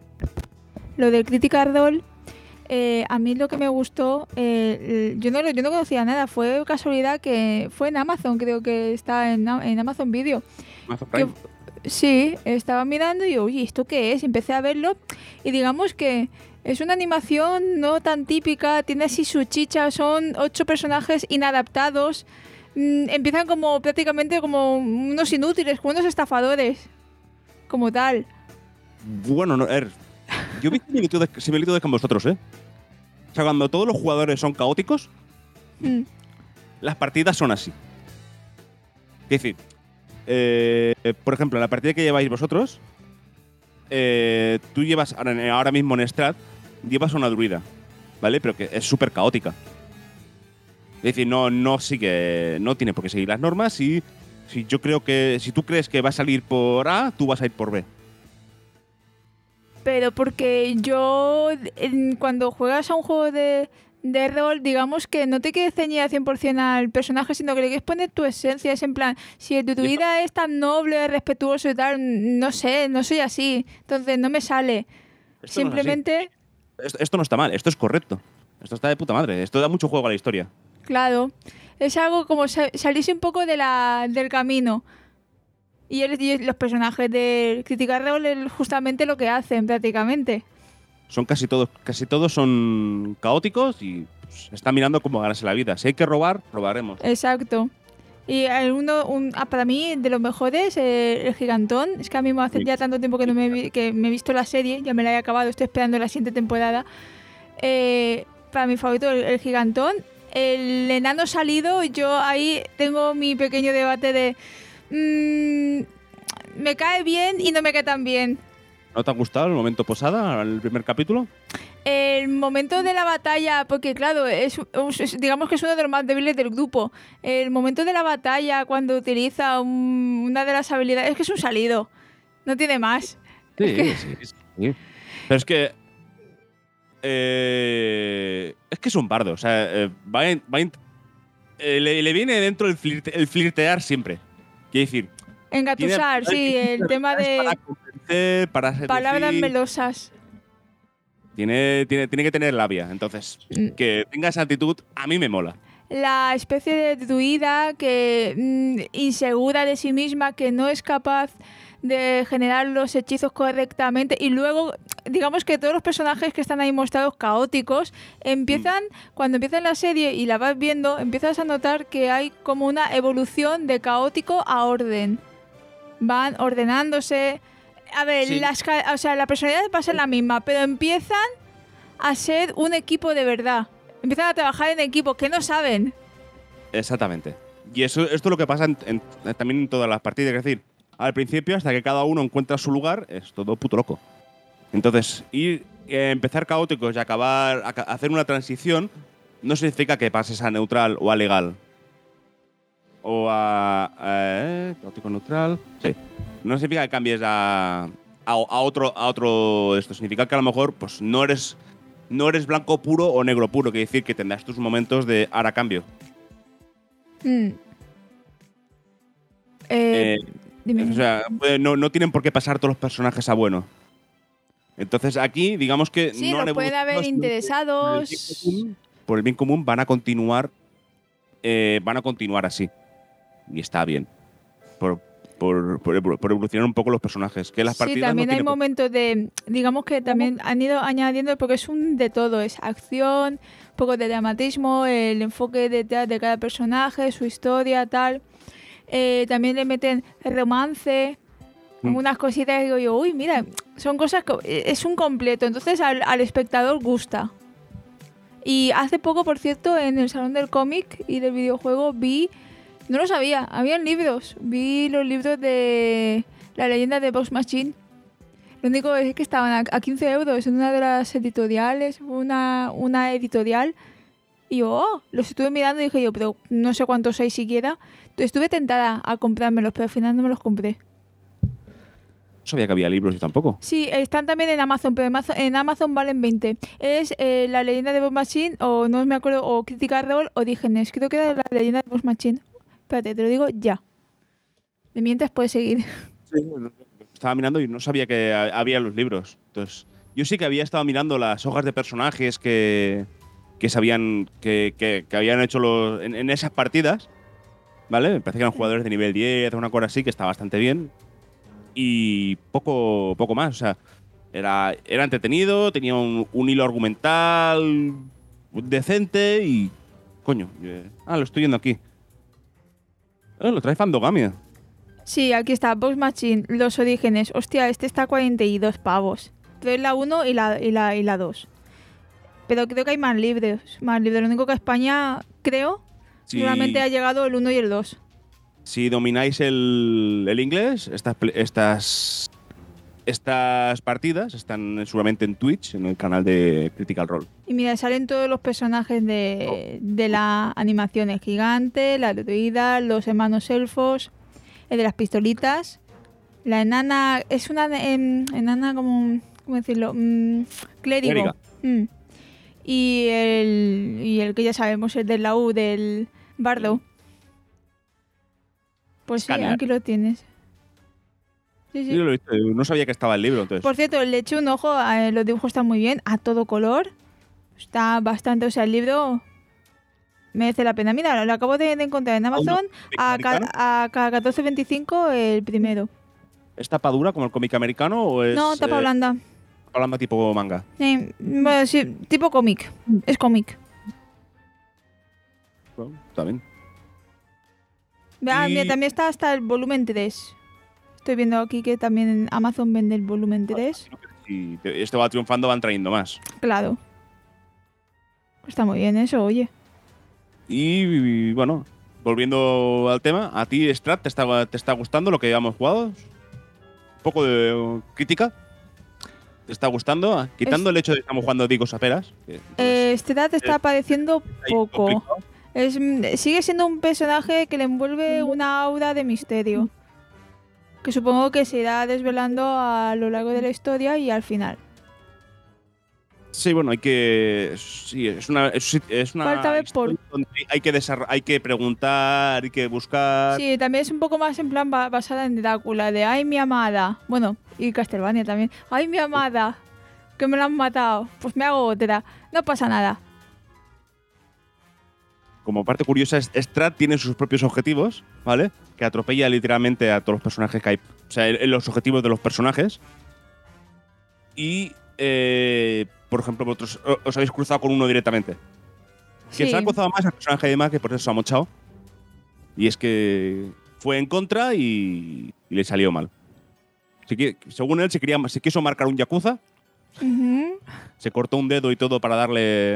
Lo del Critical Role, eh, a mí lo que me gustó, eh, yo, no, lo- yo no conocía nada, fue casualidad que fue en Amazon, creo que está en, A- en Amazon Video.
Amazon
Que-
Prime.
Sí, estaba mirando y yo, oye, ¿esto qué es? Empecé a verlo y digamos que es una animación no tan típica, tiene así su chicha, son ocho personajes inadaptados, mm, empiezan como prácticamente como unos inútiles, como unos estafadores, como tal.
Bueno, no, er, yo vi similitudes, similitudes con vosotros, ¿eh? O sea, cuando todos los jugadores son caóticos,
Mm,
las partidas son así. Es decir, eh, por ejemplo, en la partida que lleváis vosotros, eh, tú llevas, ahora, ahora mismo en Strat, llevas una druida, ¿vale? Pero que es súper caótica. Es decir, no, no sigue, no tiene por qué seguir las normas y si yo creo que, si tú crees que va a salir por A, tú vas a ir por B.
Pero porque yo, en- cuando juegas a un juego de, de rol, digamos que no te quieres ceñir al cien por ciento al personaje, sino que le quieres poner tu esencia. Es en plan, si el de tu vida es tan noble, respetuoso y tal, no sé, no soy así. Entonces no me sale.
Esto no es así.
Simplemente,
Esto, esto no está mal, esto es correcto. Esto está de puta madre, esto da mucho juego a la historia.
claro, es algo como sa- salirse un poco de la, del camino. Y, el- y los personajes de Critical Role es justamente lo que hacen, prácticamente.
Son casi todos, casi todos son caóticos y pues, están mirando cómo ganarse la vida. Si hay que robar, robaremos.
Exacto. Y hay uno, un, ah, para mí, de los mejores, eh, el Gigantón. Es que a mí me hace
Sí.
ya tanto tiempo que no me, vi- que me he visto la serie, ya me la he acabado, estoy esperando la siguiente temporada. Eh, para mi favorito, el, el Gigantón. El enano salido, yo ahí tengo mi pequeño debate de... mm, me cae bien y no me cae tan bien.
¿No te ha gustado el momento posada, el primer capítulo?
El momento de la batalla, porque claro, es, es- digamos que es uno de los más débiles del grupo. El momento de la batalla, cuando utiliza un- una de las habilidades, es que es un salido. No tiene más.
Sí, sí, sí. Pero es que. eh, es que es un bardo. O sea, eh, va en- va en- eh, le, le viene dentro el, flirte- el flirtear siempre. Quiere decir.
Engatusar,
tiene-
sí, el tema
Para
de
convencer, para seducir,
palabras melosas.
Tiene, tiene, tiene que tener labia. Entonces,
Mm.
que tenga esa actitud, a mí me mola.
La especie de druida que mm, insegura de sí misma, que no es capaz de generar los hechizos correctamente y luego digamos que todos los personajes que están ahí mostrados caóticos empiezan, cuando empieza la serie y la vas viendo, empiezas a notar que hay como una evolución de caótico a orden. Van ordenándose. A ver,
Sí.
las, ca- o sea, la personalidad va a ser la misma, pero empiezan a ser un equipo de verdad. Empiezan a trabajar en equipo, que no saben.
Exactamente. Y eso, esto es lo que pasa en, en, también en todas las partidas. Es decir, al principio, hasta que cada uno encuentra su lugar, es todo puto loco. Entonces, ir, eh, empezar caóticos y acabar, a, a hacer una transición no significa que pases a neutral o a legal. O a… a eh, caótico neutral… Sí. No significa que cambies a, a, a otro… A otro esto significa que a lo mejor pues, no, eres, no eres blanco puro o negro puro. Quiere decir que tendrás tus momentos de ahora cambio.
Mm. Eh,
Eh,
dime.
O sea, no, no tienen por qué pasar todos los personajes a bueno. Entonces aquí, digamos que
Sí,
no
los
han
pueden
evolucionado,
haber
sino que
interesados.
Por el bien común, por el bien común van a continuar, eh, van a continuar así. Y está bien. Por, por, por, por evolucionar un poco los personajes. Que las
Sí,
partidas
también
no
hay
tienen por-
momentos de, digamos que también han ido añadiendo, porque es un de todo, es acción, un poco de dramatismo, el enfoque detrás de cada personaje, su historia, tal. Eh, también le meten romance,
Mm.
algunas cositas que digo yo, uy, mira, son cosas que es un completo, entonces al, al espectador gusta. Y hace poco, por cierto, en el Salón del Cómic y del Videojuego vi, no lo sabía, habían libros, vi los libros de La leyenda de Box Machine. Lo único es que estaban a, a quince euros en una de las editoriales, una, una editorial. Y yo, oh, los estuve mirando y dije yo, pero no sé cuántos hay siquiera. Entonces estuve tentada a comprármelos, pero al final no me los compré.
No sabía que había libros yo tampoco.
Sí, están también en Amazon, pero en Amazon, en Amazon valen veinte. Es eh, La leyenda de Box Machine, o no me acuerdo, o Critical Role, Orígenes. Creo que era La leyenda de Box Machine. Espérate, te lo digo ya. De mientras puedes seguir.
Sí, estaba mirando y no sabía que ha- había los libros. Entonces, yo sí que había estado mirando las hojas de personajes que, que sabían que, que, que habían hecho los, en, en esas partidas. ¿Vale? Me parece que eran jugadores de nivel diez o una cosa así, que está bastante bien. Y poco, poco más. O sea, era, era entretenido, tenía un, un hilo argumental decente y. Coño. eh, ah, lo estoy viendo aquí. Ah, lo trae Fandogamia.
Sí, aquí está, Box Machine, Los Orígenes. Hostia, este está a cuarenta y dos pavos. Pero es la uno y la, y la, y la dos. Pero creo que hay más libros. Más libros. Lo único que a España, creo,
Sí.
solamente ha llegado el uno y el dos.
Si domináis el, el inglés, estas, pl- estas, estas partidas están seguramente en Twitch, en el canal de Critical Role.
Y mira, salen todos los personajes de, de la animación. El gigante, la druida, los hermanos elfos, el de las pistolitas. La enana, es una em, enana como, ¿cómo decirlo? Mm, clérigo.
Clériga.
Mm. Y, el, y el que ya sabemos, el del laúd, del bardo. Pues sí,
Scanner.
aquí lo tienes. Sí, sí.
Yo lo he visto, no sabía que estaba el libro, entonces.
Por cierto, le eché un ojo, eh, los dibujos están muy bien, a todo color. Está bastante, o sea, el libro merece la pena. Mira, lo acabo de, de encontrar en Amazon a, ca-
americano?
a ca- catorce veinticinco el primero.
¿Es tapa dura como el cómic americano o es
No, tapa
eh,
blanda.
tapa blanda tipo manga?
Sí, bueno, sí, tipo cómic. Es cómic.
Bueno, está bien.
Ah,
Y-
mira, también está hasta el volumen tres. Estoy viendo aquí que también en Amazon vende el volumen tres.
Si te- esto va triunfando, van trayendo más.
Claro. Está muy bien eso, oye.
Y, y, bueno, volviendo al tema, ¿a ti, Strat, te está, te está gustando lo que habíamos jugado? Un poco de uh, crítica. ¿Te está gustando? Quitando
Es-
el hecho de que estamos jugando Digos a peras. que, pues,
Eh, este edad está
eh,
apareciendo
ahí
poco.
complicado.
Es, mm, sigue siendo un personaje que le envuelve una aura de misterio. Que supongo que se irá desvelando a lo largo de la historia y al final.
Sí, bueno, hay que. Sí, es una. Es, es una
Falta ver por-
historia donde hay que, desarro- hay que preguntar, hay que buscar.
Sí, también es un poco más en plan ba- basada en Drácula, de ay mi amada. Bueno, y Castlevania también. Ay mi amada, que me la han matado. Pues me hago otra. No pasa nada.
Como parte curiosa, es- Strat tiene sus propios objetivos, ¿vale? Que atropella literalmente a todos los personajes que hay. O sea, en los objetivos de los personajes. Y, eh, por ejemplo, vosotros o- os habéis cruzado con uno directamente. Que
Sí.
se ha cruzado más al personaje de más, que por eso se ha mochado. Y es que fue en contra y, y le salió mal. Se qui- según él, se, quería, se quiso marcar un yakuza,
Ujú.
se cortó un dedo y todo para darle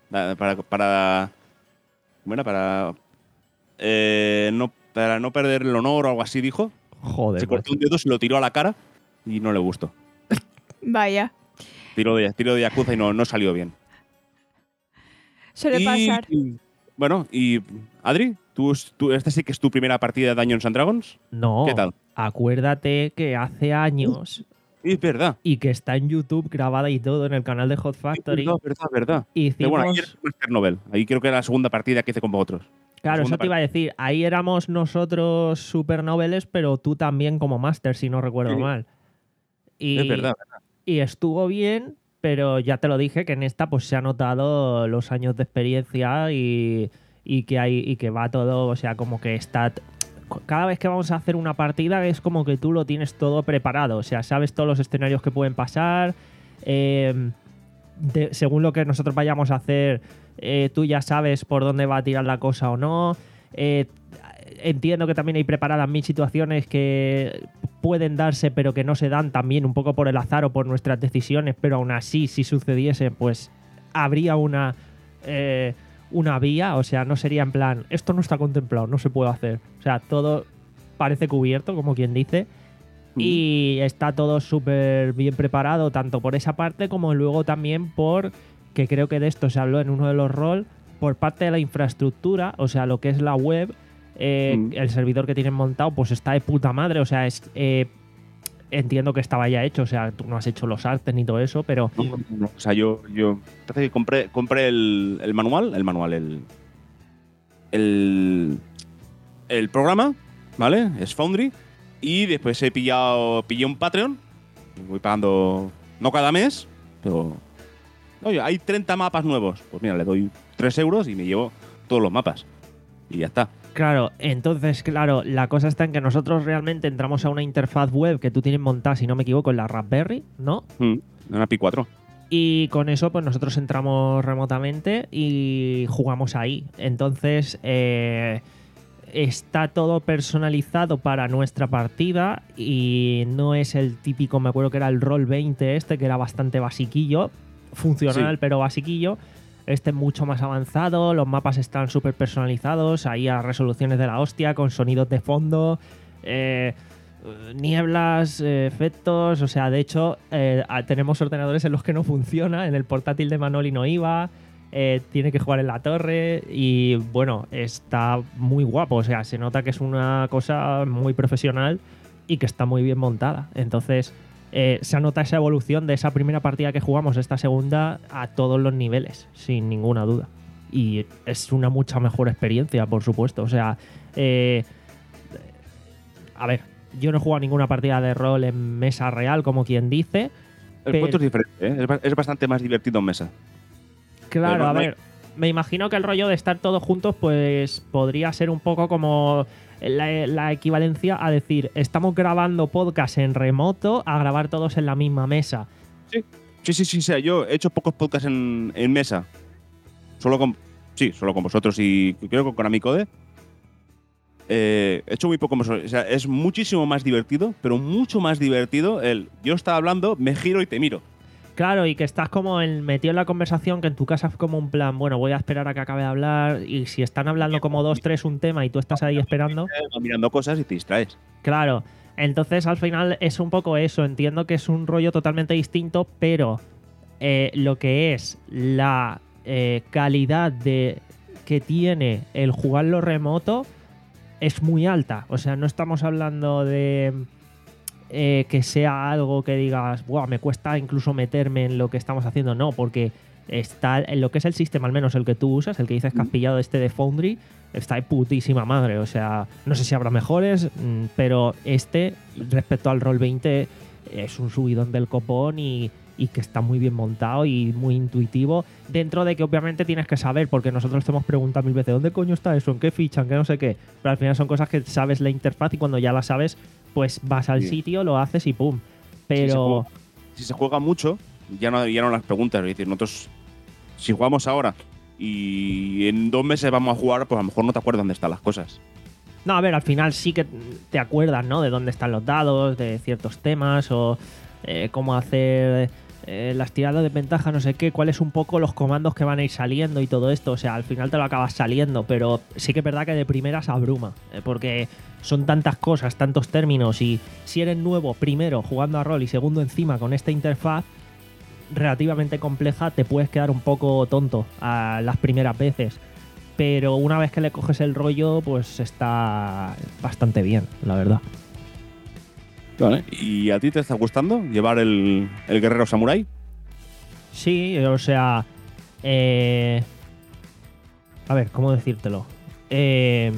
Da- Para. para bueno, para. eh, no, para no perder el honor o algo así, dijo.
Joder,
Se cortó
macho.
un dedo, se lo tiró a la cara y no le gustó.
Vaya,
Tiro de, tiro de Yakuza y no, no salió bien.
suele
Y-
pasar.
Bueno, y Adri, ¿tú, tú, esta sí que es tu primera partida de Dungeons and Dragons.
No,
¿Qué tal?
acuérdate que hace años
Y es verdad.
y que está en YouTube grabada y todo en el canal de Hot Factory.
verdad, verdad, verdad. Pero
Hicimos,
bueno, ahí era el Master Novel. Ahí creo que era la segunda partida que hice con vosotros.
claro,
segunda
eso te iba a decir. Ahí éramos nosotros super noveles, pero tú también como máster, si no recuerdo
Sí.
mal. Y,
Es verdad, verdad.
y estuvo bien, pero ya te lo dije que en esta pues se ha notado los años de experiencia y, y que hay y que va todo, o sea, como que está t- cada vez que vamos a hacer una partida es como que tú lo tienes todo preparado, o sea, sabes todos los escenarios que pueden pasar, eh, de- según lo que nosotros vayamos a hacer, eh, tú ya sabes por dónde va a tirar la cosa o no. Eh, entiendo que también hay preparadas mil situaciones que pueden darse pero que no se dan también un poco por el azar o por nuestras decisiones, pero aún así si sucediese pues habría una eh, una vía, o sea, no sería en plan esto no está contemplado, no se puede hacer, o sea, todo parece cubierto como quien dice y está todo súper bien preparado tanto por esa parte como luego también por, que creo que de esto se habló en uno de los roles, por parte de la infraestructura, o sea, lo que es la web. Eh,
Mm.
El servidor que tienen montado pues está de puta madre, o sea, es, eh, entiendo que estaba ya hecho, o sea, tú no has hecho los artes ni todo eso, pero
No, no, no. O sea, yo, yo parece que compré, compré el, el manual, el manual, el, el, el programa, ¿vale? Es Foundry. Y después he pillado, pillé un Patreon. Voy pagando, no cada mes, pero... Oye, hay treinta mapas nuevos. Pues mira, le doy tres euros y me llevo todos los mapas. Y ya está.
claro, entonces, claro, la cosa está en que nosotros realmente entramos a una interfaz web que tú tienes montada, si no me equivoco, en la Raspberry, ¿no?
Mm, una Pi cuatro.
Y con eso, pues nosotros entramos remotamente y jugamos ahí. Entonces, eh, está todo personalizado para nuestra partida y no es el típico, me acuerdo que era el Roll veinte este, que era bastante basiquillo, funcional
Sí.
pero basiquillo. Este es mucho más avanzado, los mapas están súper personalizados, ahí a resoluciones de la hostia, con sonidos de fondo, eh, nieblas, eh, efectos, o sea, de hecho, eh, a- tenemos ordenadores en los que no funciona, en el portátil de Manoli no iba, eh, tiene que jugar en la torre y bueno, está muy guapo, o sea, se nota que es una cosa muy profesional y que está muy bien montada. Entonces, eh, se nota esa evolución de esa primera partida que jugamos, esta segunda, a todos los niveles, sin ninguna duda. Y es una mucha mejor experiencia, por supuesto. O sea, eh, a ver, yo no he jugado ninguna partida de rol en mesa real, como quien dice.
El
Pero-
encuentro es diferente, ¿eh? es, ba- es bastante más divertido en mesa.
Claro,
Pero no-
a
no hay-
ver, me imagino que el rollo de estar todos juntos, pues podría ser un poco como la, la equivalencia a decir, estamos grabando podcast en remoto a grabar todos en la misma mesa.
Sí, sí, sí, sí. O sea, yo he hecho pocos podcasts en, en mesa. Solo con. Sí, solo con vosotros y creo que con Amicode. Eh, he hecho muy poco con vosotros. O sea, es muchísimo más divertido, pero mucho más divertido el. Yo estaba hablando, me giro y te miro.
Claro, y que estás como en- metido en la conversación, que en tu casa es como un plan, bueno, voy a esperar a que acabe de hablar, y si están hablando como dos, tres, un tema y tú estás ahí esperando,
Vas mirando cosas y te distraes.
claro. Entonces al final es un poco eso, entiendo que es un rollo totalmente distinto, pero eh, lo que es la eh, calidad de que tiene el jugarlo remoto es muy alta. O sea, no estamos hablando de eh, que sea algo que digas, "Buah, me cuesta incluso meterme en lo que estamos haciendo". No, porque está en lo que es el sistema, al menos el que tú usas, el que dices que has pillado este de Foundry, está de putísima madre. O sea, no sé si habrá mejores, mm, pero este, respecto al Roll veinte, es un subidón del copón y, y que está muy bien montado y muy intuitivo. Dentro de que obviamente tienes que saber, porque nosotros te hemos preguntado mil veces, ¿dónde coño está eso? ¿En qué fichan? ¿Qué no sé qué? Pero al final son cosas que sabes la interfaz y cuando ya la sabes, pues vas al
Sí.
sitio, lo haces y pum.
Si se
Pero...
juega- Si se juega mucho, ya no, ya no las preguntas. Es decir, nosotros, si jugamos ahora y en dos meses vamos a jugar, pues a lo mejor no te acuerdas dónde están las cosas.
No, a ver, al final sí que te acuerdas, ¿no? De dónde están los dados, de ciertos temas o eh, cómo hacer eh, las tiradas de ventaja, no sé qué, cuáles un poco los comandos que van a ir saliendo y todo esto. O sea, al final te lo acabas saliendo, pero sí que es verdad que de primeras abruma, eh, porque son tantas cosas, tantos términos, y si eres nuevo primero jugando a rol y segundo encima con esta interfaz relativamente compleja, te puedes quedar un poco tonto a las primeras veces. Pero una vez que le coges el rollo, pues está bastante bien, la verdad.
Vale. ¿Y a ti te está gustando llevar el, el guerrero samurái?
Sí, o sea... Eh, a ver, ¿cómo decírtelo? Eh,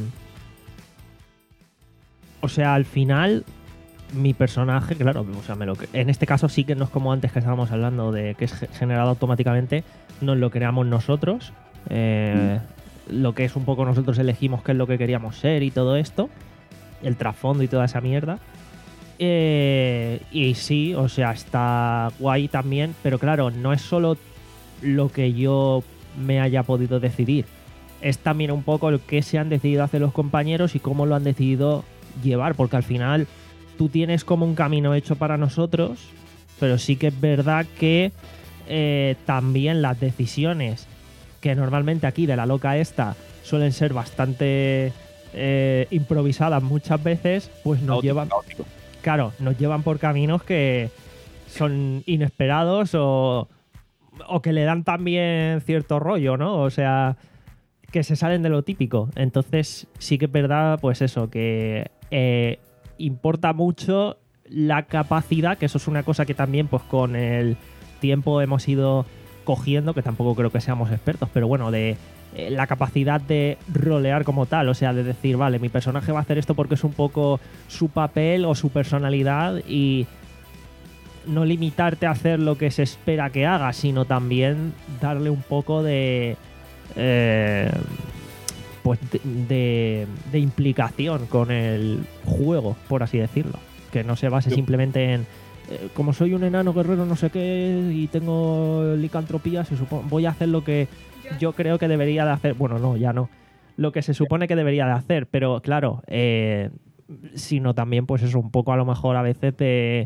o sea, al final, mi personaje, claro, o sea, me lo, en este caso sí que no es como antes que estábamos hablando de que es generado automáticamente, nos lo creamos nosotros. Eh, mm. Lo que es un poco nosotros elegimos qué es lo que queríamos ser y todo esto, el trasfondo y toda esa mierda. Eh, y sí, o sea, está guay también, pero claro, no es solo lo que yo me haya podido decidir, es también un poco lo que se han decidido hacer los compañeros y cómo lo han decidido llevar, porque al final tú tienes como un camino hecho para nosotros, pero sí que es verdad que eh, también las decisiones que normalmente aquí de la loca esta suelen ser bastante eh, improvisadas muchas veces, pues nos
Caótico,
llevan...
caótico.
Claro, nos llevan por caminos que son inesperados o, o que le dan también cierto rollo, ¿no? O sea, que se salen de lo típico. Entonces, sí que es verdad, pues eso, que eh, importa mucho la capacidad, que eso es una cosa que también, pues con el tiempo hemos ido cogiendo, que tampoco creo que seamos expertos, pero bueno, de eh, la capacidad de rolear como tal, o sea, de decir, vale, mi personaje va a hacer esto porque es un poco su papel o su personalidad, y no limitarte a hacer lo que se espera que haga, sino también darle un poco de eh, pues de, de, de implicación con el juego, por así decirlo, que no se base
Sí.
simplemente en eh, como soy un enano guerrero no sé qué y tengo licantropía, se supone, voy a hacer lo que yo creo que debería de hacer. Bueno, no, ya no. Lo que se supone que debería de hacer, pero claro, eh, sino también pues eso, un poco a lo mejor a veces de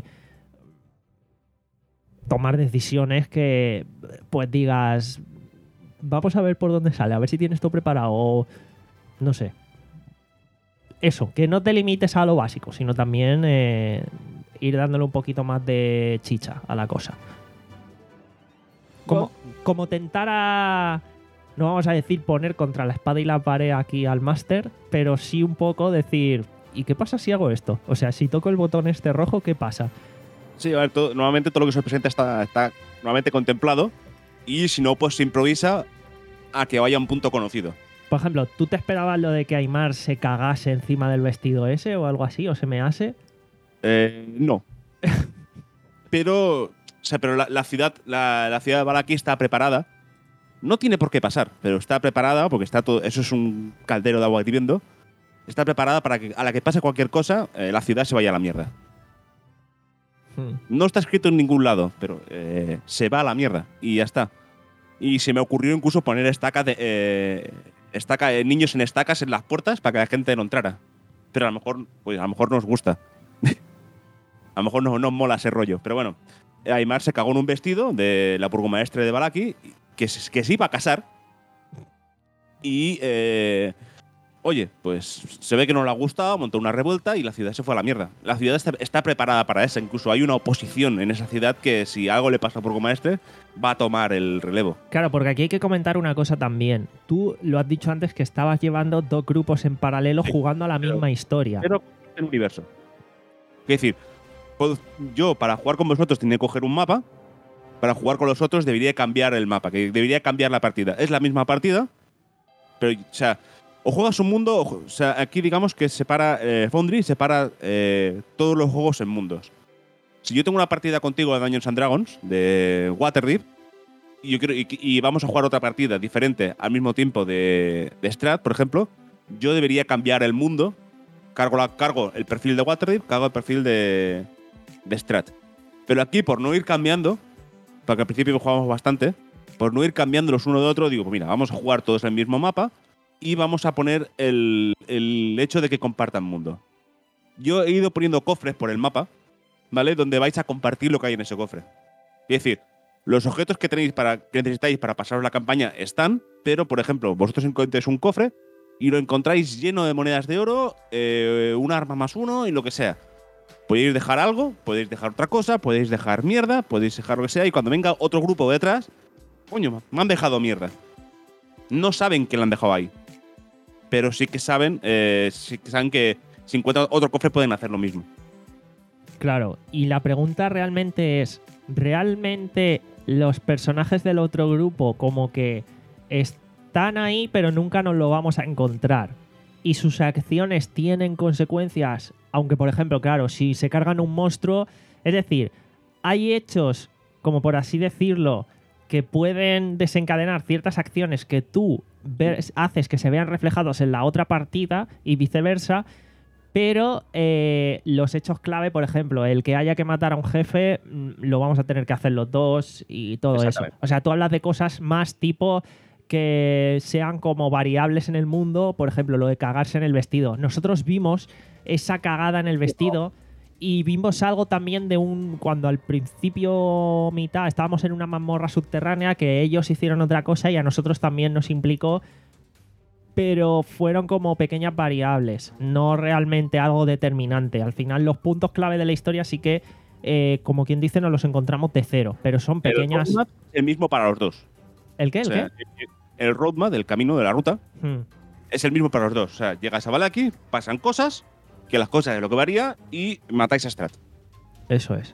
tomar decisiones que pues digas, vamos a ver por dónde sale, a ver si tienes todo preparado, o no sé. Eso, que no te limites a lo básico, sino también eh, ir dándole un poquito más de chicha a la cosa. Como, como tentar a... No vamos a decir poner contra la espada y la pared aquí al máster, pero sí un poco decir, ¿y qué pasa si hago esto? O sea, si toco el botón este rojo, ¿qué pasa?
Sí, a ver, todo, normalmente todo lo que se presenta está, está normalmente contemplado, y si no, pues se improvisa a que vaya a un punto conocido.
Por ejemplo, ¿tú te esperabas lo de que Aymar se cagase encima del vestido ese o algo así, o se me hace?
Eh, no. pero, o sea, pero la, la ciudad, la, la ciudad de Vallaki está preparada. No tiene por qué pasar, pero está preparada porque está todo. Eso es un caldero de agua hirviendo. Está preparada para que a la que pase cualquier cosa, eh, la ciudad se vaya a la mierda.
Hmm.
No está escrito en ningún lado, pero eh, se va a la mierda y ya está. Y se me ocurrió incluso poner estacas de eh, estaca, eh, niños en estacas en las puertas para que la gente no entrara. Pero a lo mejor, pues a lo mejor nos gusta. A lo mejor no nos mola ese rollo. Pero bueno, Aymar se cagó en un vestido de la burgomaestre de Vallaki, que, se- que se iba a casar. Y, eh, oye, pues se ve que no le ha gustado, montó una revuelta y la ciudad se fue a la mierda. La ciudad está, está preparada para eso. Incluso hay una oposición en esa ciudad que si algo le pasa a burgomaestre, va a tomar el relevo.
Claro, porque aquí hay que comentar una cosa también. Tú lo has dicho antes que estabas llevando dos grupos en paralelo
Sí,
jugando a la
pero-
misma historia.
Pero el universo. Es decir, puedo- yo para jugar con vosotros tenía que coger un mapa. Para jugar con los otros debería cambiar el mapa, que debería cambiar la partida. Es la misma partida, pero, o sea, o juegas un mundo, o, o sea, aquí digamos que separa, eh, Foundry separa eh, todos los juegos en mundos. Si yo tengo una partida contigo de Dungeons and Dragons, de Waterdeep, y, yo quiero, y, y vamos a jugar otra partida diferente al mismo tiempo de, de Strat, por ejemplo, yo debería cambiar el mundo, cargo, la, cargo el perfil de Waterdeep, cargo el perfil de, de Strat. Pero aquí, por no ir cambiando, porque al principio jugamos bastante, por no ir cambiando los uno de otro, digo, pues mira, vamos a jugar todos en el mismo mapa y vamos a poner el, el hecho de que compartan mundo. Yo he ido poniendo cofres por el mapa, ¿vale? Donde vais a compartir lo que hay en ese cofre. Es decir, Los objetos que tenéis para que necesitáis para pasaros la campaña están, pero, por ejemplo, vosotros encontráis un cofre y lo encontráis lleno de monedas de oro, eh, un arma más uno y lo que sea. Podéis dejar algo, podéis dejar otra cosa, podéis dejar mierda, podéis dejar lo que sea, y cuando venga otro grupo detrás, coño, me han dejado mierda. No saben que la han dejado ahí, pero sí que saben, eh, sí que saben que si encuentran otro cofre pueden hacer lo mismo.
Claro, y la pregunta realmente es, ¿realmente los personajes del otro grupo como que están ahí pero nunca nos lo vamos a encontrar? Y sus acciones tienen consecuencias, aunque por ejemplo, claro, si se cargan un monstruo, es decir, hay hechos, como por así decirlo, que pueden desencadenar ciertas acciones que tú ves, haces que se vean reflejados en la otra partida y viceversa, pero eh, los hechos clave, por ejemplo, el que haya que matar a un jefe, lo vamos a tener que hacer los dos y todo eso. O sea, tú hablas de cosas más tipo que sean como variables en el mundo, por ejemplo, lo de cagarse en el vestido. Nosotros vimos esa cagada en el vestido y vimos algo también de un... Cuando al principio mitad estábamos en una mazmorra subterránea, que ellos hicieron otra cosa y a nosotros también nos implicó, pero fueron como pequeñas variables, no realmente algo determinante. Al final los puntos clave de la historia sí que, eh, como quien dice, nos los encontramos de cero, pero son pequeñas...
El roadmap es el mismo para los dos.
¿El qué? ¿El
o sea,
qué?
El roadmap, del camino de la ruta,
Hmm.
es el mismo para los dos. O sea, llegas a Vallaki, pasan cosas, que las cosas es lo que varía, y matáis a Strat.
Eso es.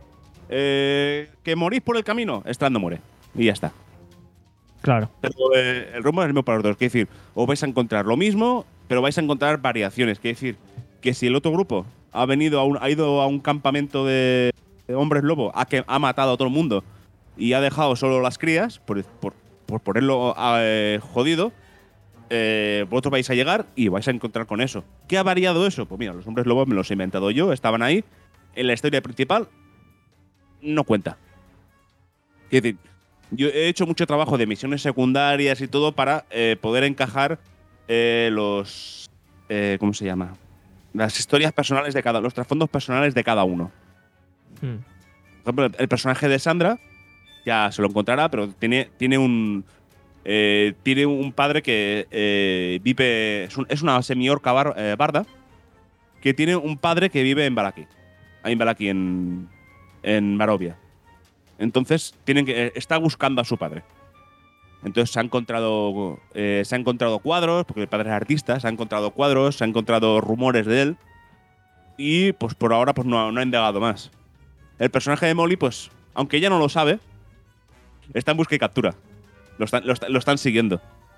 Eh, ¿Que morís por el camino? Strat no muere. Y ya está.
Claro.
Pero eh, el rumbo es el mismo para los dos. Quiere decir, os vais a encontrar lo mismo, pero vais a encontrar variaciones. Quiere decir que si el otro grupo ha venido a un, ha ido a un campamento de, de hombres lobo, ha, que, ha matado a todo el mundo y ha dejado solo las crías, por, por, por ponerlo eh, jodido, eh, vosotros vais a llegar y vais a encontrar con eso. ¿Qué ha variado eso? Pues mira, los hombres lobos me los he inventado yo, estaban ahí. En la historia principal no cuenta. Quiere decir, yo he hecho mucho trabajo de misiones secundarias y todo para eh, poder encajar eh, los… Eh, ¿Cómo se llama? Las historias personales de cada… Los trasfondos personales de cada uno.
Hmm.
Por ejemplo, el, el personaje de Sandra ya se lo encontrará, pero tiene, tiene un… Eh, tiene un padre que eh, vive… Es, un, es una semi-orca bar, eh, barda que tiene un padre que vive en Vallaki. Ahí en Vallaki, en, en Barovia. Entonces tienen que, está buscando a su padre. Entonces se ha encontrado eh, se ha encontrado cuadros, porque el padre es artista, se ha encontrado cuadros, se ha encontrado rumores de él y pues por ahora pues no, no ha indagado más. El personaje de Molly, pues aunque ella no lo sabe, está en busca y captura. Lo están, lo, lo están siguiendo.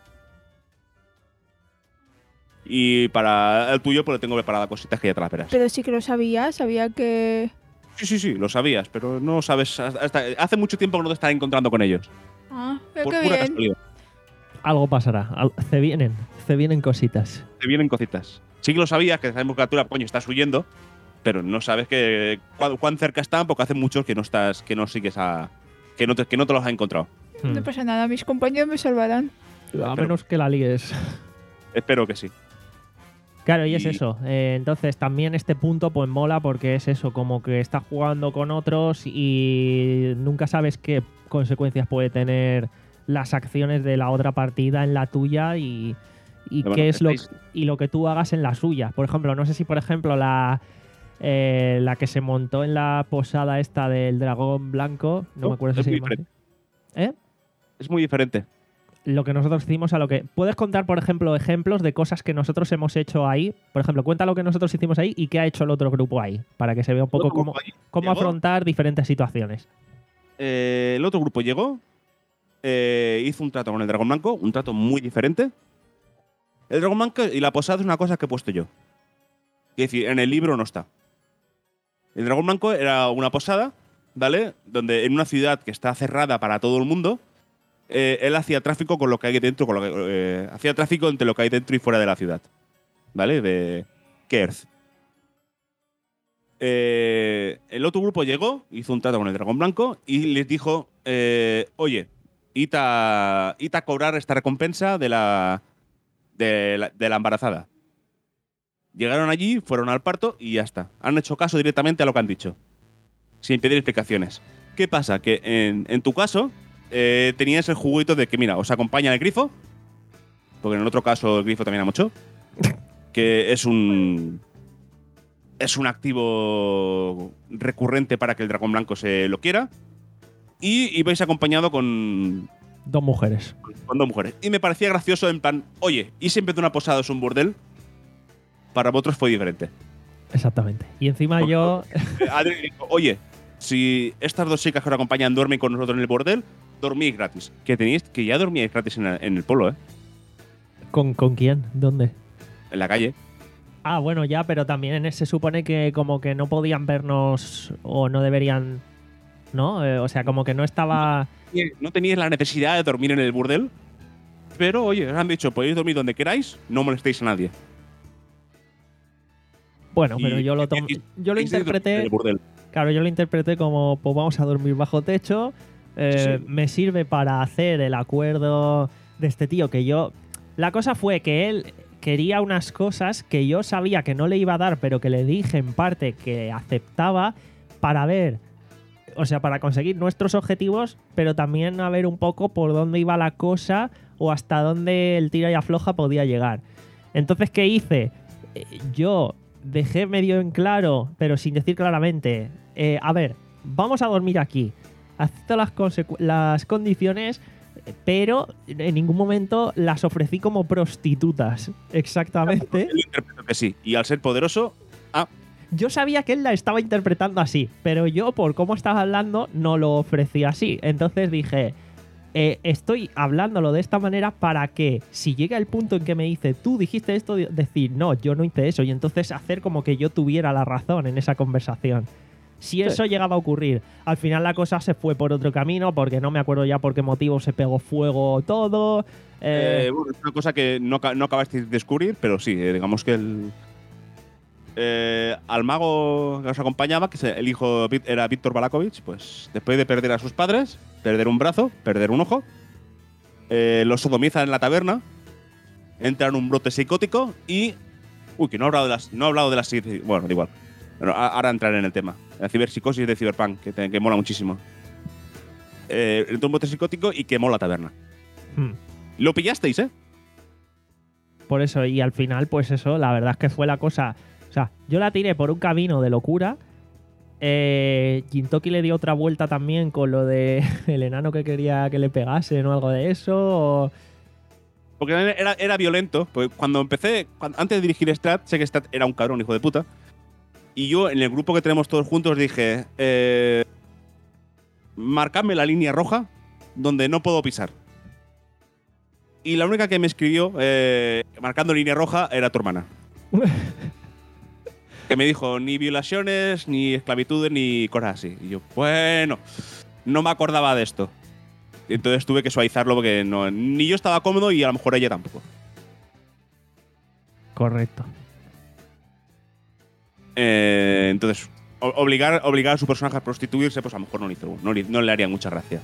Y para el tuyo pues le tengo preparada cositas que ya te las verás.
Pero sí que lo sabía, sabía que…
Sí, sí, sí, lo sabías, pero no sabes… Hasta, hace mucho tiempo que no te estás encontrando con ellos.
Ah, pero
Por
qué
pura
bien.
casualidad.
Algo pasará. Al- Se vienen. Se vienen cositas.
Te vienen cositas. Sí que lo sabías, que estás en captura, coño, estás huyendo, pero no sabes que cuán, cuán cerca están, porque hace mucho que no estás, que no sigues a… que no te, que no te los has encontrado.
No
Hmm.
pasa nada, mis compañeros me salvarán.
A
Pero-
menos que la líes.
Espero que sí.
Claro, y es
Y-
eso. Eh, entonces, también este punto pues mola porque es eso, como que estás jugando con otros y nunca sabes qué consecuencias puede tener las acciones de la otra partida en la tuya y, y
Bueno,
qué es lo,
estáis-
y lo que tú hagas en la suya. Por ejemplo, no sé si, por ejemplo, la, eh, la que se montó en la posada esta del dragón blanco, no
No,
me acuerdo si
es
se
muy
llama así.
diferente.
¿Eh?
Es muy diferente.
Lo que nosotros hicimos a lo que… ¿Puedes contar, por ejemplo, ejemplos de cosas que nosotros hemos hecho ahí? Por ejemplo, cuenta lo que nosotros hicimos ahí y qué ha hecho el otro grupo ahí, para que se vea un poco
El otro
cómo,
grupo allí
cómo
llegó,
afrontar diferentes situaciones.
eh, el otro grupo llegó, eh, hizo un trato con el dragón blanco, un trato muy diferente. El dragón blanco y la posada es una cosa que he puesto yo. Es decir, en el libro no está. El dragón blanco era una posada, ¿vale? Donde en una ciudad que está cerrada para todo el mundo, eh, él hacía tráfico con lo que hay dentro, con lo que, eh, hacía tráfico entre lo que hay dentro y fuera de la ciudad, ¿vale? De Kerth. Eh, el otro grupo llegó, hizo un trato con el dragón blanco y les dijo, eh, oye, id a, id a cobrar esta recompensa de la, de la, de la embarazada. Llegaron allí, fueron al parto y ya está. Han hecho caso directamente a lo que han dicho, sin pedir explicaciones. ¿Qué pasa? Que en, en tu caso eh, tenías el juguito de que, mira, os acompaña el grifo, porque en el otro caso el grifo también era mucho, que es un es un activo recurrente para que el dragón blanco se lo quiera, y ibais acompañado con,
Dos mujeres.
con dos mujeres. Y me parecía gracioso en plan, oye, y siempre de una posada es un burdel, para vosotros fue diferente.
Exactamente. Y encima yo…
Eh, Adri dijo, oye, si estas dos chicas que os acompañan duermen con nosotros en el bordel, dormís gratis. Que tenéis, que ya dormíais gratis en, la- en el polo, ¿eh?
¿Con, ¿Con quién? ¿Dónde?
En la calle.
Ah, bueno, ya, pero también en ese se supone que como que no podían vernos o no deberían… ¿No? Eh, o sea, como que no estaba…
No teníais la necesidad de dormir en el burdel, pero oye, os han dicho, podéis dormir donde queráis, no molestéis a nadie.
Bueno,
Y-
pero yo lo,
y-
tom-
y-
yo lo
y- y- En
interpreté…
el burdel.
Claro, yo lo interpreté como, pues vamos a dormir bajo techo. eh,
Sí.
Me sirve para hacer el acuerdo de este tío que yo… La cosa fue que él quería unas cosas que yo sabía que no le iba a dar, pero que le dije en parte que aceptaba para ver, o sea, para conseguir nuestros objetivos, pero también a ver un poco por dónde iba la cosa o hasta dónde el tira y afloja podía llegar. Entonces, ¿qué hice? Eh, Yo dejé medio en claro, pero sin decir claramente, eh, a ver, vamos a dormir aquí. Acepto las, consecu- las condiciones, pero en ningún momento las ofrecí como prostitutas. Exactamente.
Él interpretó que sí. Y al ser poderoso, ah,
Yo sabía que él la estaba interpretando así, pero yo, por cómo estaba hablando, no lo ofrecí así. Entonces dije, eh, estoy hablándolo de esta manera para que, si llega el punto en que me dice, tú dijiste esto, decir, no, yo no hice eso, y entonces hacer como que yo tuviera la razón en esa conversación. Si eso llegaba a ocurrir, al final la cosa se fue por otro camino, porque no me acuerdo ya por qué motivo se pegó fuego todo. eh,
eh, bueno, es una cosa que no, ca- no acabasteis de descubrir, pero sí, eh, digamos que el. eh, al mago que os acompañaba, que se- el hijo Vic- era Víctor Balakovich, pues después de perder a sus padres, perder un brazo, perder un ojo, eh, los sodomizan en la taberna, entra en un brote psicótico y. Uy, que no he hablado de las. No he hablado de las. Bueno, da igual. Bueno, a- ahora entraré en el tema. La ciberpsicosis de Cyberpunk, que, te- que mola muchísimo. Eh, entró en un brote psicótico y quemó la taberna.
hmm.
Lo pillasteis, ¿eh?
Por eso, y al final, pues eso, la verdad es que fue la cosa. O sea, yo la tiré por un camino de locura. Eh, Jintoki le dio otra vuelta también con lo de el enano que quería que le pegasen o algo de eso. o-
Porque era, era violento. Porque cuando empecé, cuando- antes de dirigir Strat, sé que Strat era un cabrón, hijo de puta. Y yo, en el grupo que tenemos todos juntos, dije: eh, marcadme la línea roja donde no puedo pisar. Y la única que me escribió, eh, marcando línea roja, era tu hermana. Que me dijo: ni violaciones, ni esclavitudes, ni cosas así. Y yo, bueno, no me acordaba de esto. Y entonces tuve que suavizarlo porque no, ni yo estaba cómodo y a lo mejor ella tampoco.
Correcto.
Eh, entonces, o- obligar, obligar a su personaje a prostituirse, pues a lo mejor no le, hizo- no le, no le haría mucha gracia.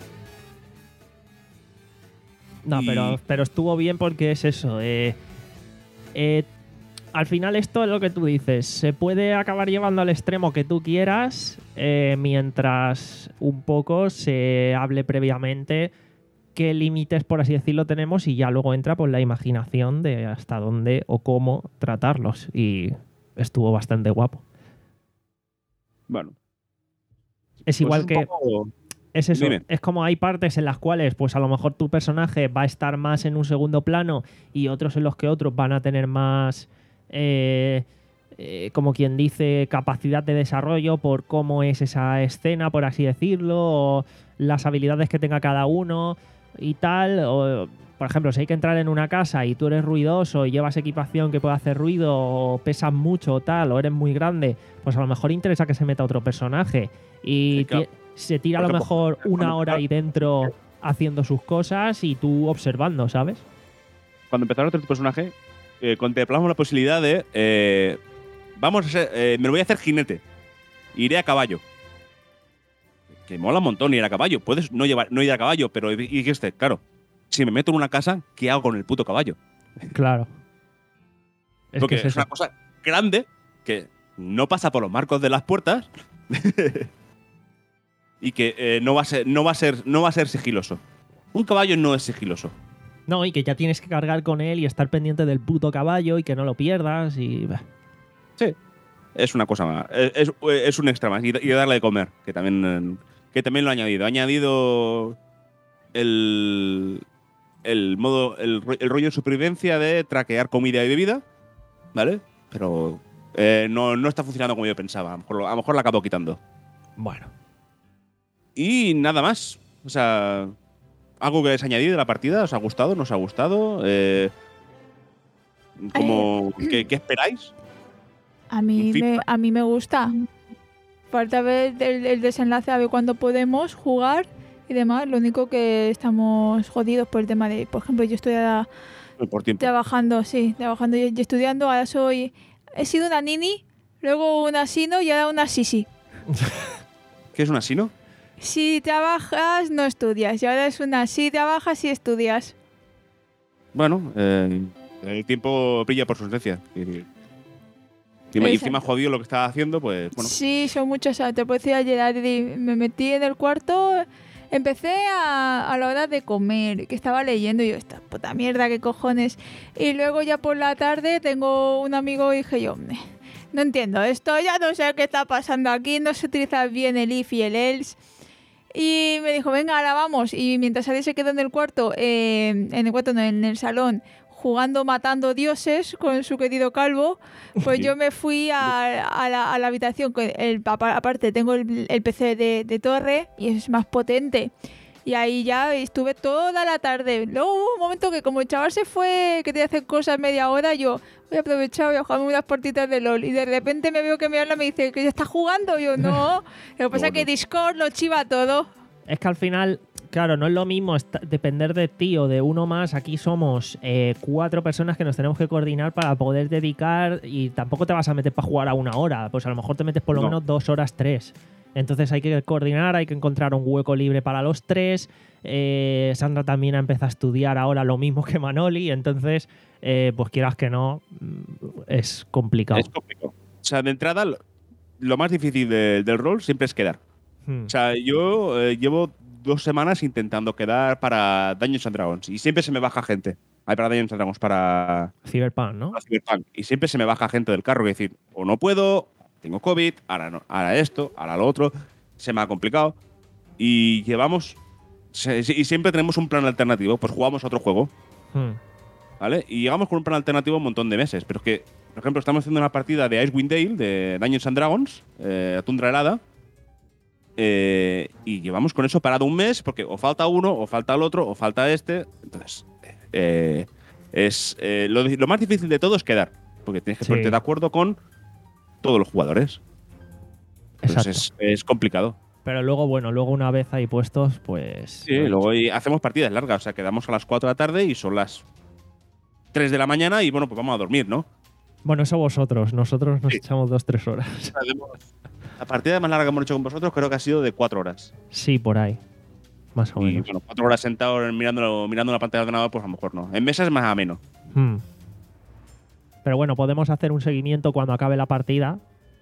No,
Y-
pero, pero estuvo bien porque es eso. eh, eh, al final esto es lo que tú dices. Se puede acabar llevando al extremo que tú quieras eh, mientras un poco se hable previamente qué límites, por así decirlo, tenemos y ya luego entra pues la imaginación de hasta dónde o cómo tratarlos. Y estuvo bastante guapo.
Bueno.
Es
pues
igual
un
que…
poco-
Es eso,
Dime.
es como hay partes en las cuales pues a lo mejor tu personaje va a estar más en un segundo plano y otros en los que otros van a tener más, eh, eh, como quien dice, capacidad de desarrollo por cómo es esa escena, por así decirlo, o las habilidades que tenga cada uno y tal. O, por ejemplo, si hay que entrar en una casa y tú eres ruidoso y llevas equipación que puede hacer ruido o pesas mucho o tal, o eres muy grande, pues a lo mejor interesa que se meta otro personaje. Y
Sí, claro.
ti- se tira a
Por
lo
ejemplo,
mejor una
cuando-
hora ahí dentro haciendo sus cosas y tú observando, ¿sabes?
Cuando empezaron a hacer tu personaje, eh, contemplamos la posibilidad de. eh, vamos a ser. eh, me lo voy a hacer jinete. Iré a caballo. Que mola un montón ir a caballo. Puedes no, llevar, no ir a caballo, pero y dijiste, claro, si me meto en una casa, ¿qué hago con el puto caballo?
Claro. Es
Porque
que es
es
eso.
una cosa grande que no pasa por los marcos de las puertas. y que eh, no, va a ser, no, va a ser, no va a ser sigiloso. Un caballo no es sigiloso.
No, y que ya tienes que cargar con él y estar pendiente del puto caballo y que no lo pierdas y... bah.
Sí, es una cosa más. Es, es, es un extra más. Y, y darle de comer, que también, que también lo ha añadido. Ha añadido el, el modo, el, el rollo de supervivencia de traquear comida y bebida, ¿vale? Pero eh, no, no está funcionando como yo pensaba. A lo mejor, a lo mejor la acabo quitando.
Bueno.
Y nada más. O sea, ¿algo que hayáis añadido de la partida? ¿Os ha gustado? ¿No os ha gustado? Eh, como, ¿qué, ¿Qué esperáis?
A mí,
Un
me, a mí me gusta. Falta ver el, el desenlace, a ver cuándo podemos jugar y demás. Lo único que estamos jodidos por el tema de, por ejemplo, yo estoy a-
Por tiempo.
trabajando, sí, trabajando y, y estudiando. Ahora soy, he sido una nini, luego una sino y ahora una sisi.
¿Qué es un asino?
Si trabajas, no estudias. Y ahora es una si trabajas y estudias.
Bueno, eh, el tiempo brilla por su ausencia. Y, y, y
Exacto.
encima jodido lo que estaba haciendo, pues bueno.
Sí, son muchas horas. Te puedo decir ayer, Adri, me metí en el cuarto, empecé a, a la hora de comer, que estaba leyendo y yo, esta puta mierda, qué cojones. Y luego ya por la tarde tengo un amigo y dije yo, "Meh, no entiendo esto, ya no sé qué está pasando aquí, no se utiliza bien el if y el else". Y me dijo, venga, ahora vamos. Y mientras Adri se quedó en el cuarto, eh, en el cuarto, no, en el salón, jugando matando dioses con su querido calvo, pues
Sí.
yo me fui a, a la, a la habitación. Con el, apa- aparte, tengo el, el P C de, de torre y es más potente. Y ahí ya estuve toda la tarde. Luego hubo un momento que como el chaval se fue, que tenía que hacer cosas media hora, yo voy a aprovechar, voy a jugarme unas partitas de LOL. Y de repente me veo que me habla y me dice que ya está jugando. Y yo, no. Lo que pasa es que
Bueno.
Discord lo chiva todo.
Es que al final, claro, no es lo mismo esta- depender de ti o de uno más. Aquí somos eh, cuatro personas que nos tenemos que coordinar para poder dedicar y tampoco te vas a meter para jugar a una hora. Pues a lo mejor te metes por lo
No.
menos dos horas, tres. Entonces hay que coordinar, hay que encontrar un hueco libre para los tres. Eh, Sandra también ha empezado a estudiar ahora lo mismo que Manoli. Entonces, eh, pues quieras que no, mm, es complicado.
Es complicado. O sea, de entrada, lo, lo más difícil de- del rol siempre es quedar.
Hmm.
O sea, yo eh, llevo dos semanas intentando quedar para Dungeons and Dragons y siempre se me baja gente. Ay, para Dungeons and Dragons, para,
Cyberpunk, ¿no?
para Cyberpunk. Y siempre se me baja gente del carro y decir, o no puedo, tengo COVID, ahora, no, ahora esto, ahora lo otro. Se me ha complicado. Y llevamos. se- Y siempre tenemos un plan alternativo. Pues jugamos a otro juego,
Hmm.
¿vale? Y llegamos con un plan alternativo un montón de meses. Pero es que, por ejemplo, estamos haciendo una partida de Icewind Dale, de Dungeons and Dragons, eh, Tundra Helada. Eh, y llevamos con eso parado un mes porque o falta uno, o falta el otro, o falta este. Entonces, eh, es eh, lo, lo más difícil de todo es quedar. Porque tienes que
Sí.
ponerte de acuerdo con todos los jugadores.
Exacto.
Entonces es, es complicado.
Pero luego, bueno, luego una vez ahí puestos, pues.
Sí, luego y hacemos partidas largas. O sea, quedamos a las cuatro de la tarde y son las tres de la mañana y bueno, pues vamos a dormir, ¿no?
Bueno, eso vosotros. Nosotros nos
Sí.
echamos dos, tres horas.
La partida más larga que hemos hecho con vosotros creo que ha sido de cuatro horas.
Sí, por ahí. Más o
Y
menos.
bueno, cuatro horas sentado mirando, mirando la pantalla de ordenador, pues a lo mejor no. En mesa es más ameno.
Hmm. Pero bueno, podemos hacer un seguimiento cuando acabe la partida.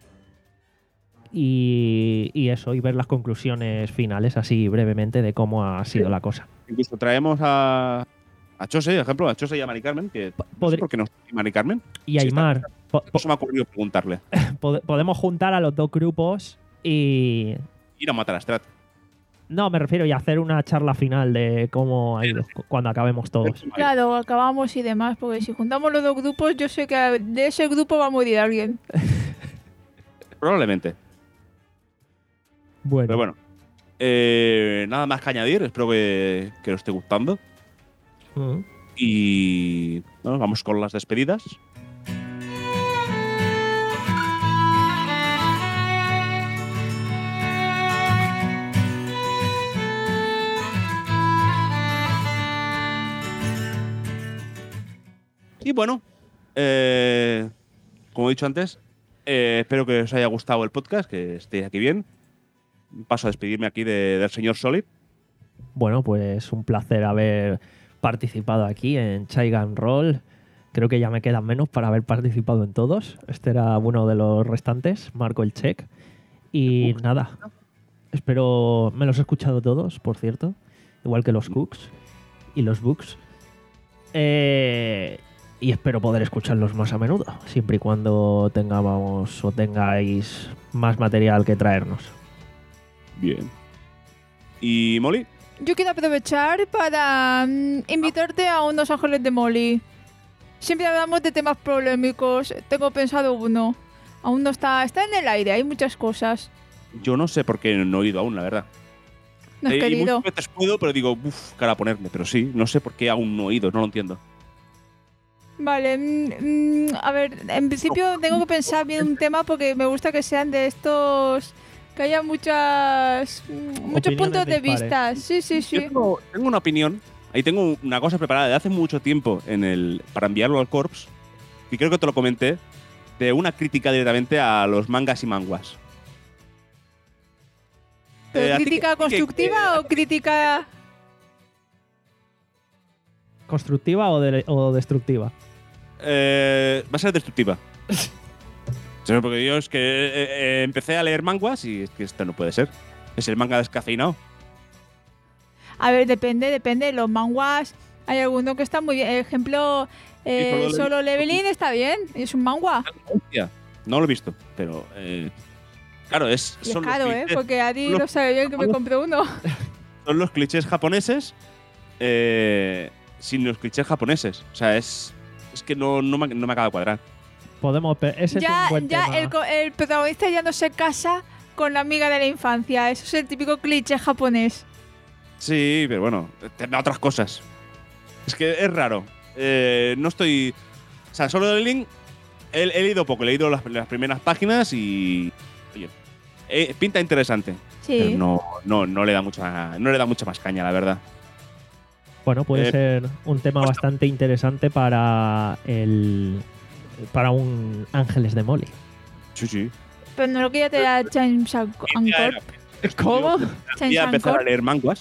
Y, y eso, y ver las conclusiones finales así brevemente de cómo ha sido la cosa.
Incluso traemos a, a Chose, por ejemplo, a Chose y a Mari Carmen, que no sé
podri-
por qué no está aquí Mari Carmen.
Y a
Sí, está.
Aymar. Po- po-
No se me ha ocurrido preguntarle.
pod- podemos juntar a los dos grupos y.
Ir a matar a Strat.
No, me refiero y hacer una charla final de cómo ha ido cu- cuando acabemos todos.
Claro, acabamos y demás, porque si juntamos los dos grupos, yo sé que de ese grupo va a morir alguien.
Probablemente.
Bueno,
Pero bueno. Eh, nada más que añadir. Espero que, que os esté gustando.
Mm.
Y bueno, vamos con las despedidas. Y bueno, eh, como he dicho antes, eh, espero que os haya gustado el podcast, que estéis aquí bien. Paso a despedirme aquí de- del señor Solid.
Bueno, pues un placer haber participado aquí en Chaigan Roll. Creo que ya me quedan menos para haber participado en todos. Este era uno de los restantes, marco el check. Y nada, Espero... Me los he escuchado todos, por cierto. Igual que los Cooks y los Books. Eh, y espero poder escucharlos más a menudo, siempre y cuando tengamos o tengáis más material que traernos.
Bien. ¿Y Molly?
Yo quiero aprovechar para mm, invitarte a unos ángeles de Molly. Siempre hablamos de temas polémicos. Tengo pensado uno. Aún no está... Está en el aire, hay muchas cosas.
Yo no sé por qué no he ido aún, la verdad.
No has
Eh, y
querido.
muchas veces puedo, pero digo, uff, cara a ponerme. Pero sí, no sé por qué aún no he ido, no lo entiendo.
Vale, mm, mm, a ver, en principio tengo que pensar bien un tema porque me gusta que sean de estos... Que haya muchas... mm, muchos
Opiniones
puntos de
dispares.
vista. Sí, sí,
Yo
sí.
tengo, tengo una opinión. Ahí tengo una cosa preparada de hace mucho tiempo en el, para enviarlo al Corps. Y creo que te lo comenté. De una crítica directamente a los mangas y manguas.
¿Pero
Eh, a ti
crítica
que- que-
constructiva
que-
o crítica...?
¿Constructiva o, de- o destructiva?
Eh, va a ser destructiva. Sí, porque yo es que eh, eh, empecé a leer manguas y es que esto no puede ser. Es el manga descafeinado.
A ver, depende, depende. Los manguas, hay algunos que están muy bien. Ejemplo, eh,
Solo
Solo Leveling está bien. Es un manga.
Hostia, no lo he visto, pero eh, claro, es,
Y es
son, los
caro, ¿eh?
clichés,
Porque Adi
los-
lo sabe bien que me compré uno.
son los clichés japoneses eh, sin los clichés japoneses. O sea, es, es que no, no, me, no me acaba de cuadrar.
Podemos... pe- Ese
Ya,
es un buen
ya
tema.
el, co- el protagonista ya no se casa con la amiga de la infancia. Eso es el típico cliché japonés.
Sí, pero bueno, tendrá otras cosas. Es que es raro. Eh, no estoy. O sea, Solo Leveling he, he leído poco, he leído las, las primeras páginas y. Oye, eh, pinta interesante.
Sí.
Pero no, no, no le da mucha. No le da mucha más caña, la verdad.
Bueno, puede
Eh,
ser un tema
pues-
bastante interesante para el... Para un Ángeles de Molly.
Sí, sí.
Pero no lo quería te da James An- Ancorp.
¿Cómo?
Voy
James
a empezar a
Ancorp.
leer manguas.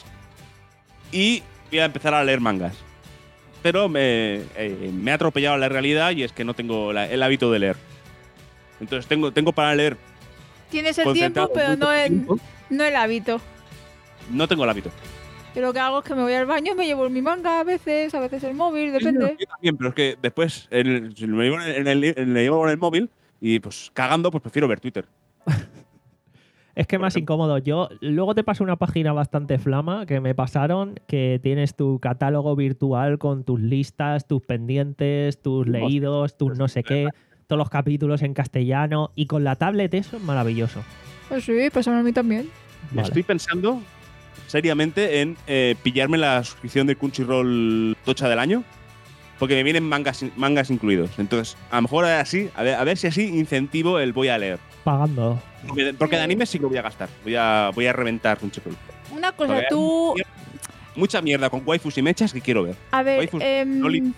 Y voy a empezar a leer mangas. Pero me, eh, me ha atropellado la realidad y es que no tengo la- el hábito de leer. Entonces tengo, tengo para leer.
Tienes el
concentrado
tiempo, pero
muy
no
poco
el,
tiempo.
no el hábito.
No tengo el hábito.
Yo lo que hago es que me voy al baño, me llevo mi manga a veces, a veces el móvil, depende.
Yo también, pero es que después en el, si me llevo en el, en el- llevo en el móvil y pues cagando, pues prefiero ver Twitter.
Es que más incómodo. Yo luego te paso una página bastante flama que me pasaron, que tienes tu catálogo virtual con tus listas, tus pendientes, tus leídos, tus no sé qué, todos los capítulos en castellano y con la tablet eso es maravilloso.
Pues sí, pásame a mí también.
Vale.
Estoy pensando seriamente en eh, pillarme la suscripción de Crunchyroll tocha del año, porque me vienen mangas, mangas incluidos. Entonces, a lo mejor así, a ver, a ver si así incentivo el voy a leer.
Pagando.
Porque, porque de anime sí que lo voy a gastar. Voy a, voy a reventar Crunchyroll.
Una cosa,
Porque hay
tú...
Mucha mierda con waifus y mechas que quiero ver.
A ver,
waifus,
em,
loli.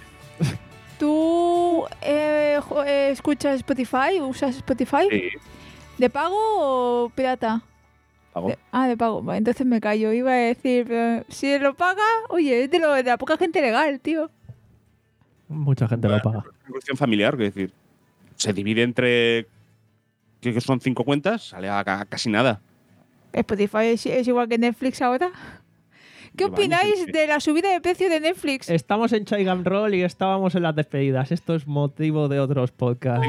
¿tú eh, jo- eh, escuchas Spotify? ¿Usas Spotify?
Sí,
¿De pago o pirata?
pago.
De- ah, de pago. Vale, entonces me callo. Iba a decir, pero si lo paga, oye, es de, lo, de la poca gente legal, tío.
Mucha gente lo paga.
Una cuestión familiar, es decir, se divide entre. Que que son cinco cuentas, sale a, ca- casi nada.
Spotify es, es igual que Netflix ahora. ¿Qué
Lleva años
opináis
en-
de la subida de precio de Netflix?
Estamos en Chaigan Roll y estábamos en las despedidas. Esto es motivo de otros podcasts.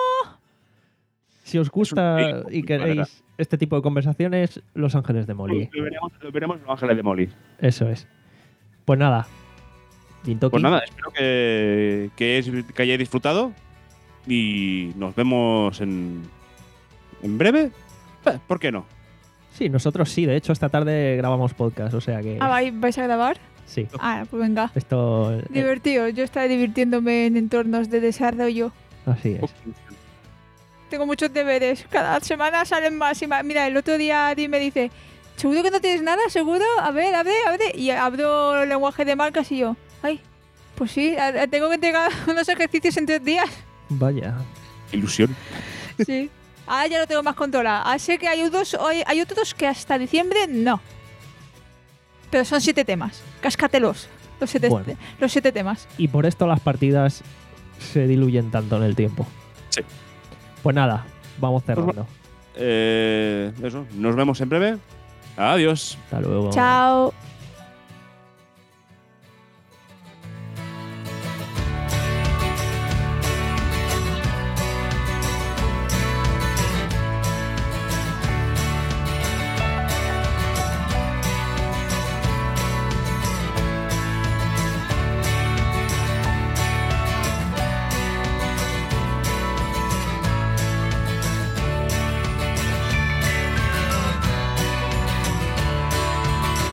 Si os gusta
Es un
y
pelín, la verdad.
queréis este tipo de conversaciones, Los Ángeles de Molly.
Lo veremos, lo veremos en Los Ángeles de Molly.
Eso es. Pues nada. Jintoki.
Pues nada, espero que, que, es- que hayáis disfrutado y nos vemos en, en breve. Eh, ¿Por qué no?
Sí, nosotros sí. De hecho, esta tarde grabamos podcast, o sea que...
Ah, ¿vais, vais a grabar?
Sí.
Ah, pues venga.
Esto... eh,
Divertido. Yo estaba divirtiéndome en entornos de desarrollo.
así es.
Tengo muchos deberes. Cada semana salen más y más. Mira, el otro día Adi me dice, ¿seguro que no tienes nada? ¿Seguro? A ver, abre, abre. Y abro el lenguaje de marcas y yo, ay, pues sí, a- a- tengo que entregar unos ejercicios en tres días.
Vaya.
Ilusión.
Sí. Ahora ya lo tengo más controlado. Ah, sé que hay otros, hay, hay otros que hasta diciembre no. Pero son siete temas. Cáscatelos. Los siete,
Bueno.
los siete temas.
Y por esto las partidas se diluyen tanto en el tiempo.
Sí.
Pues nada, vamos cerrando.
Eh, eso, nos vemos en breve Adiós.
Hasta luego.
Chao.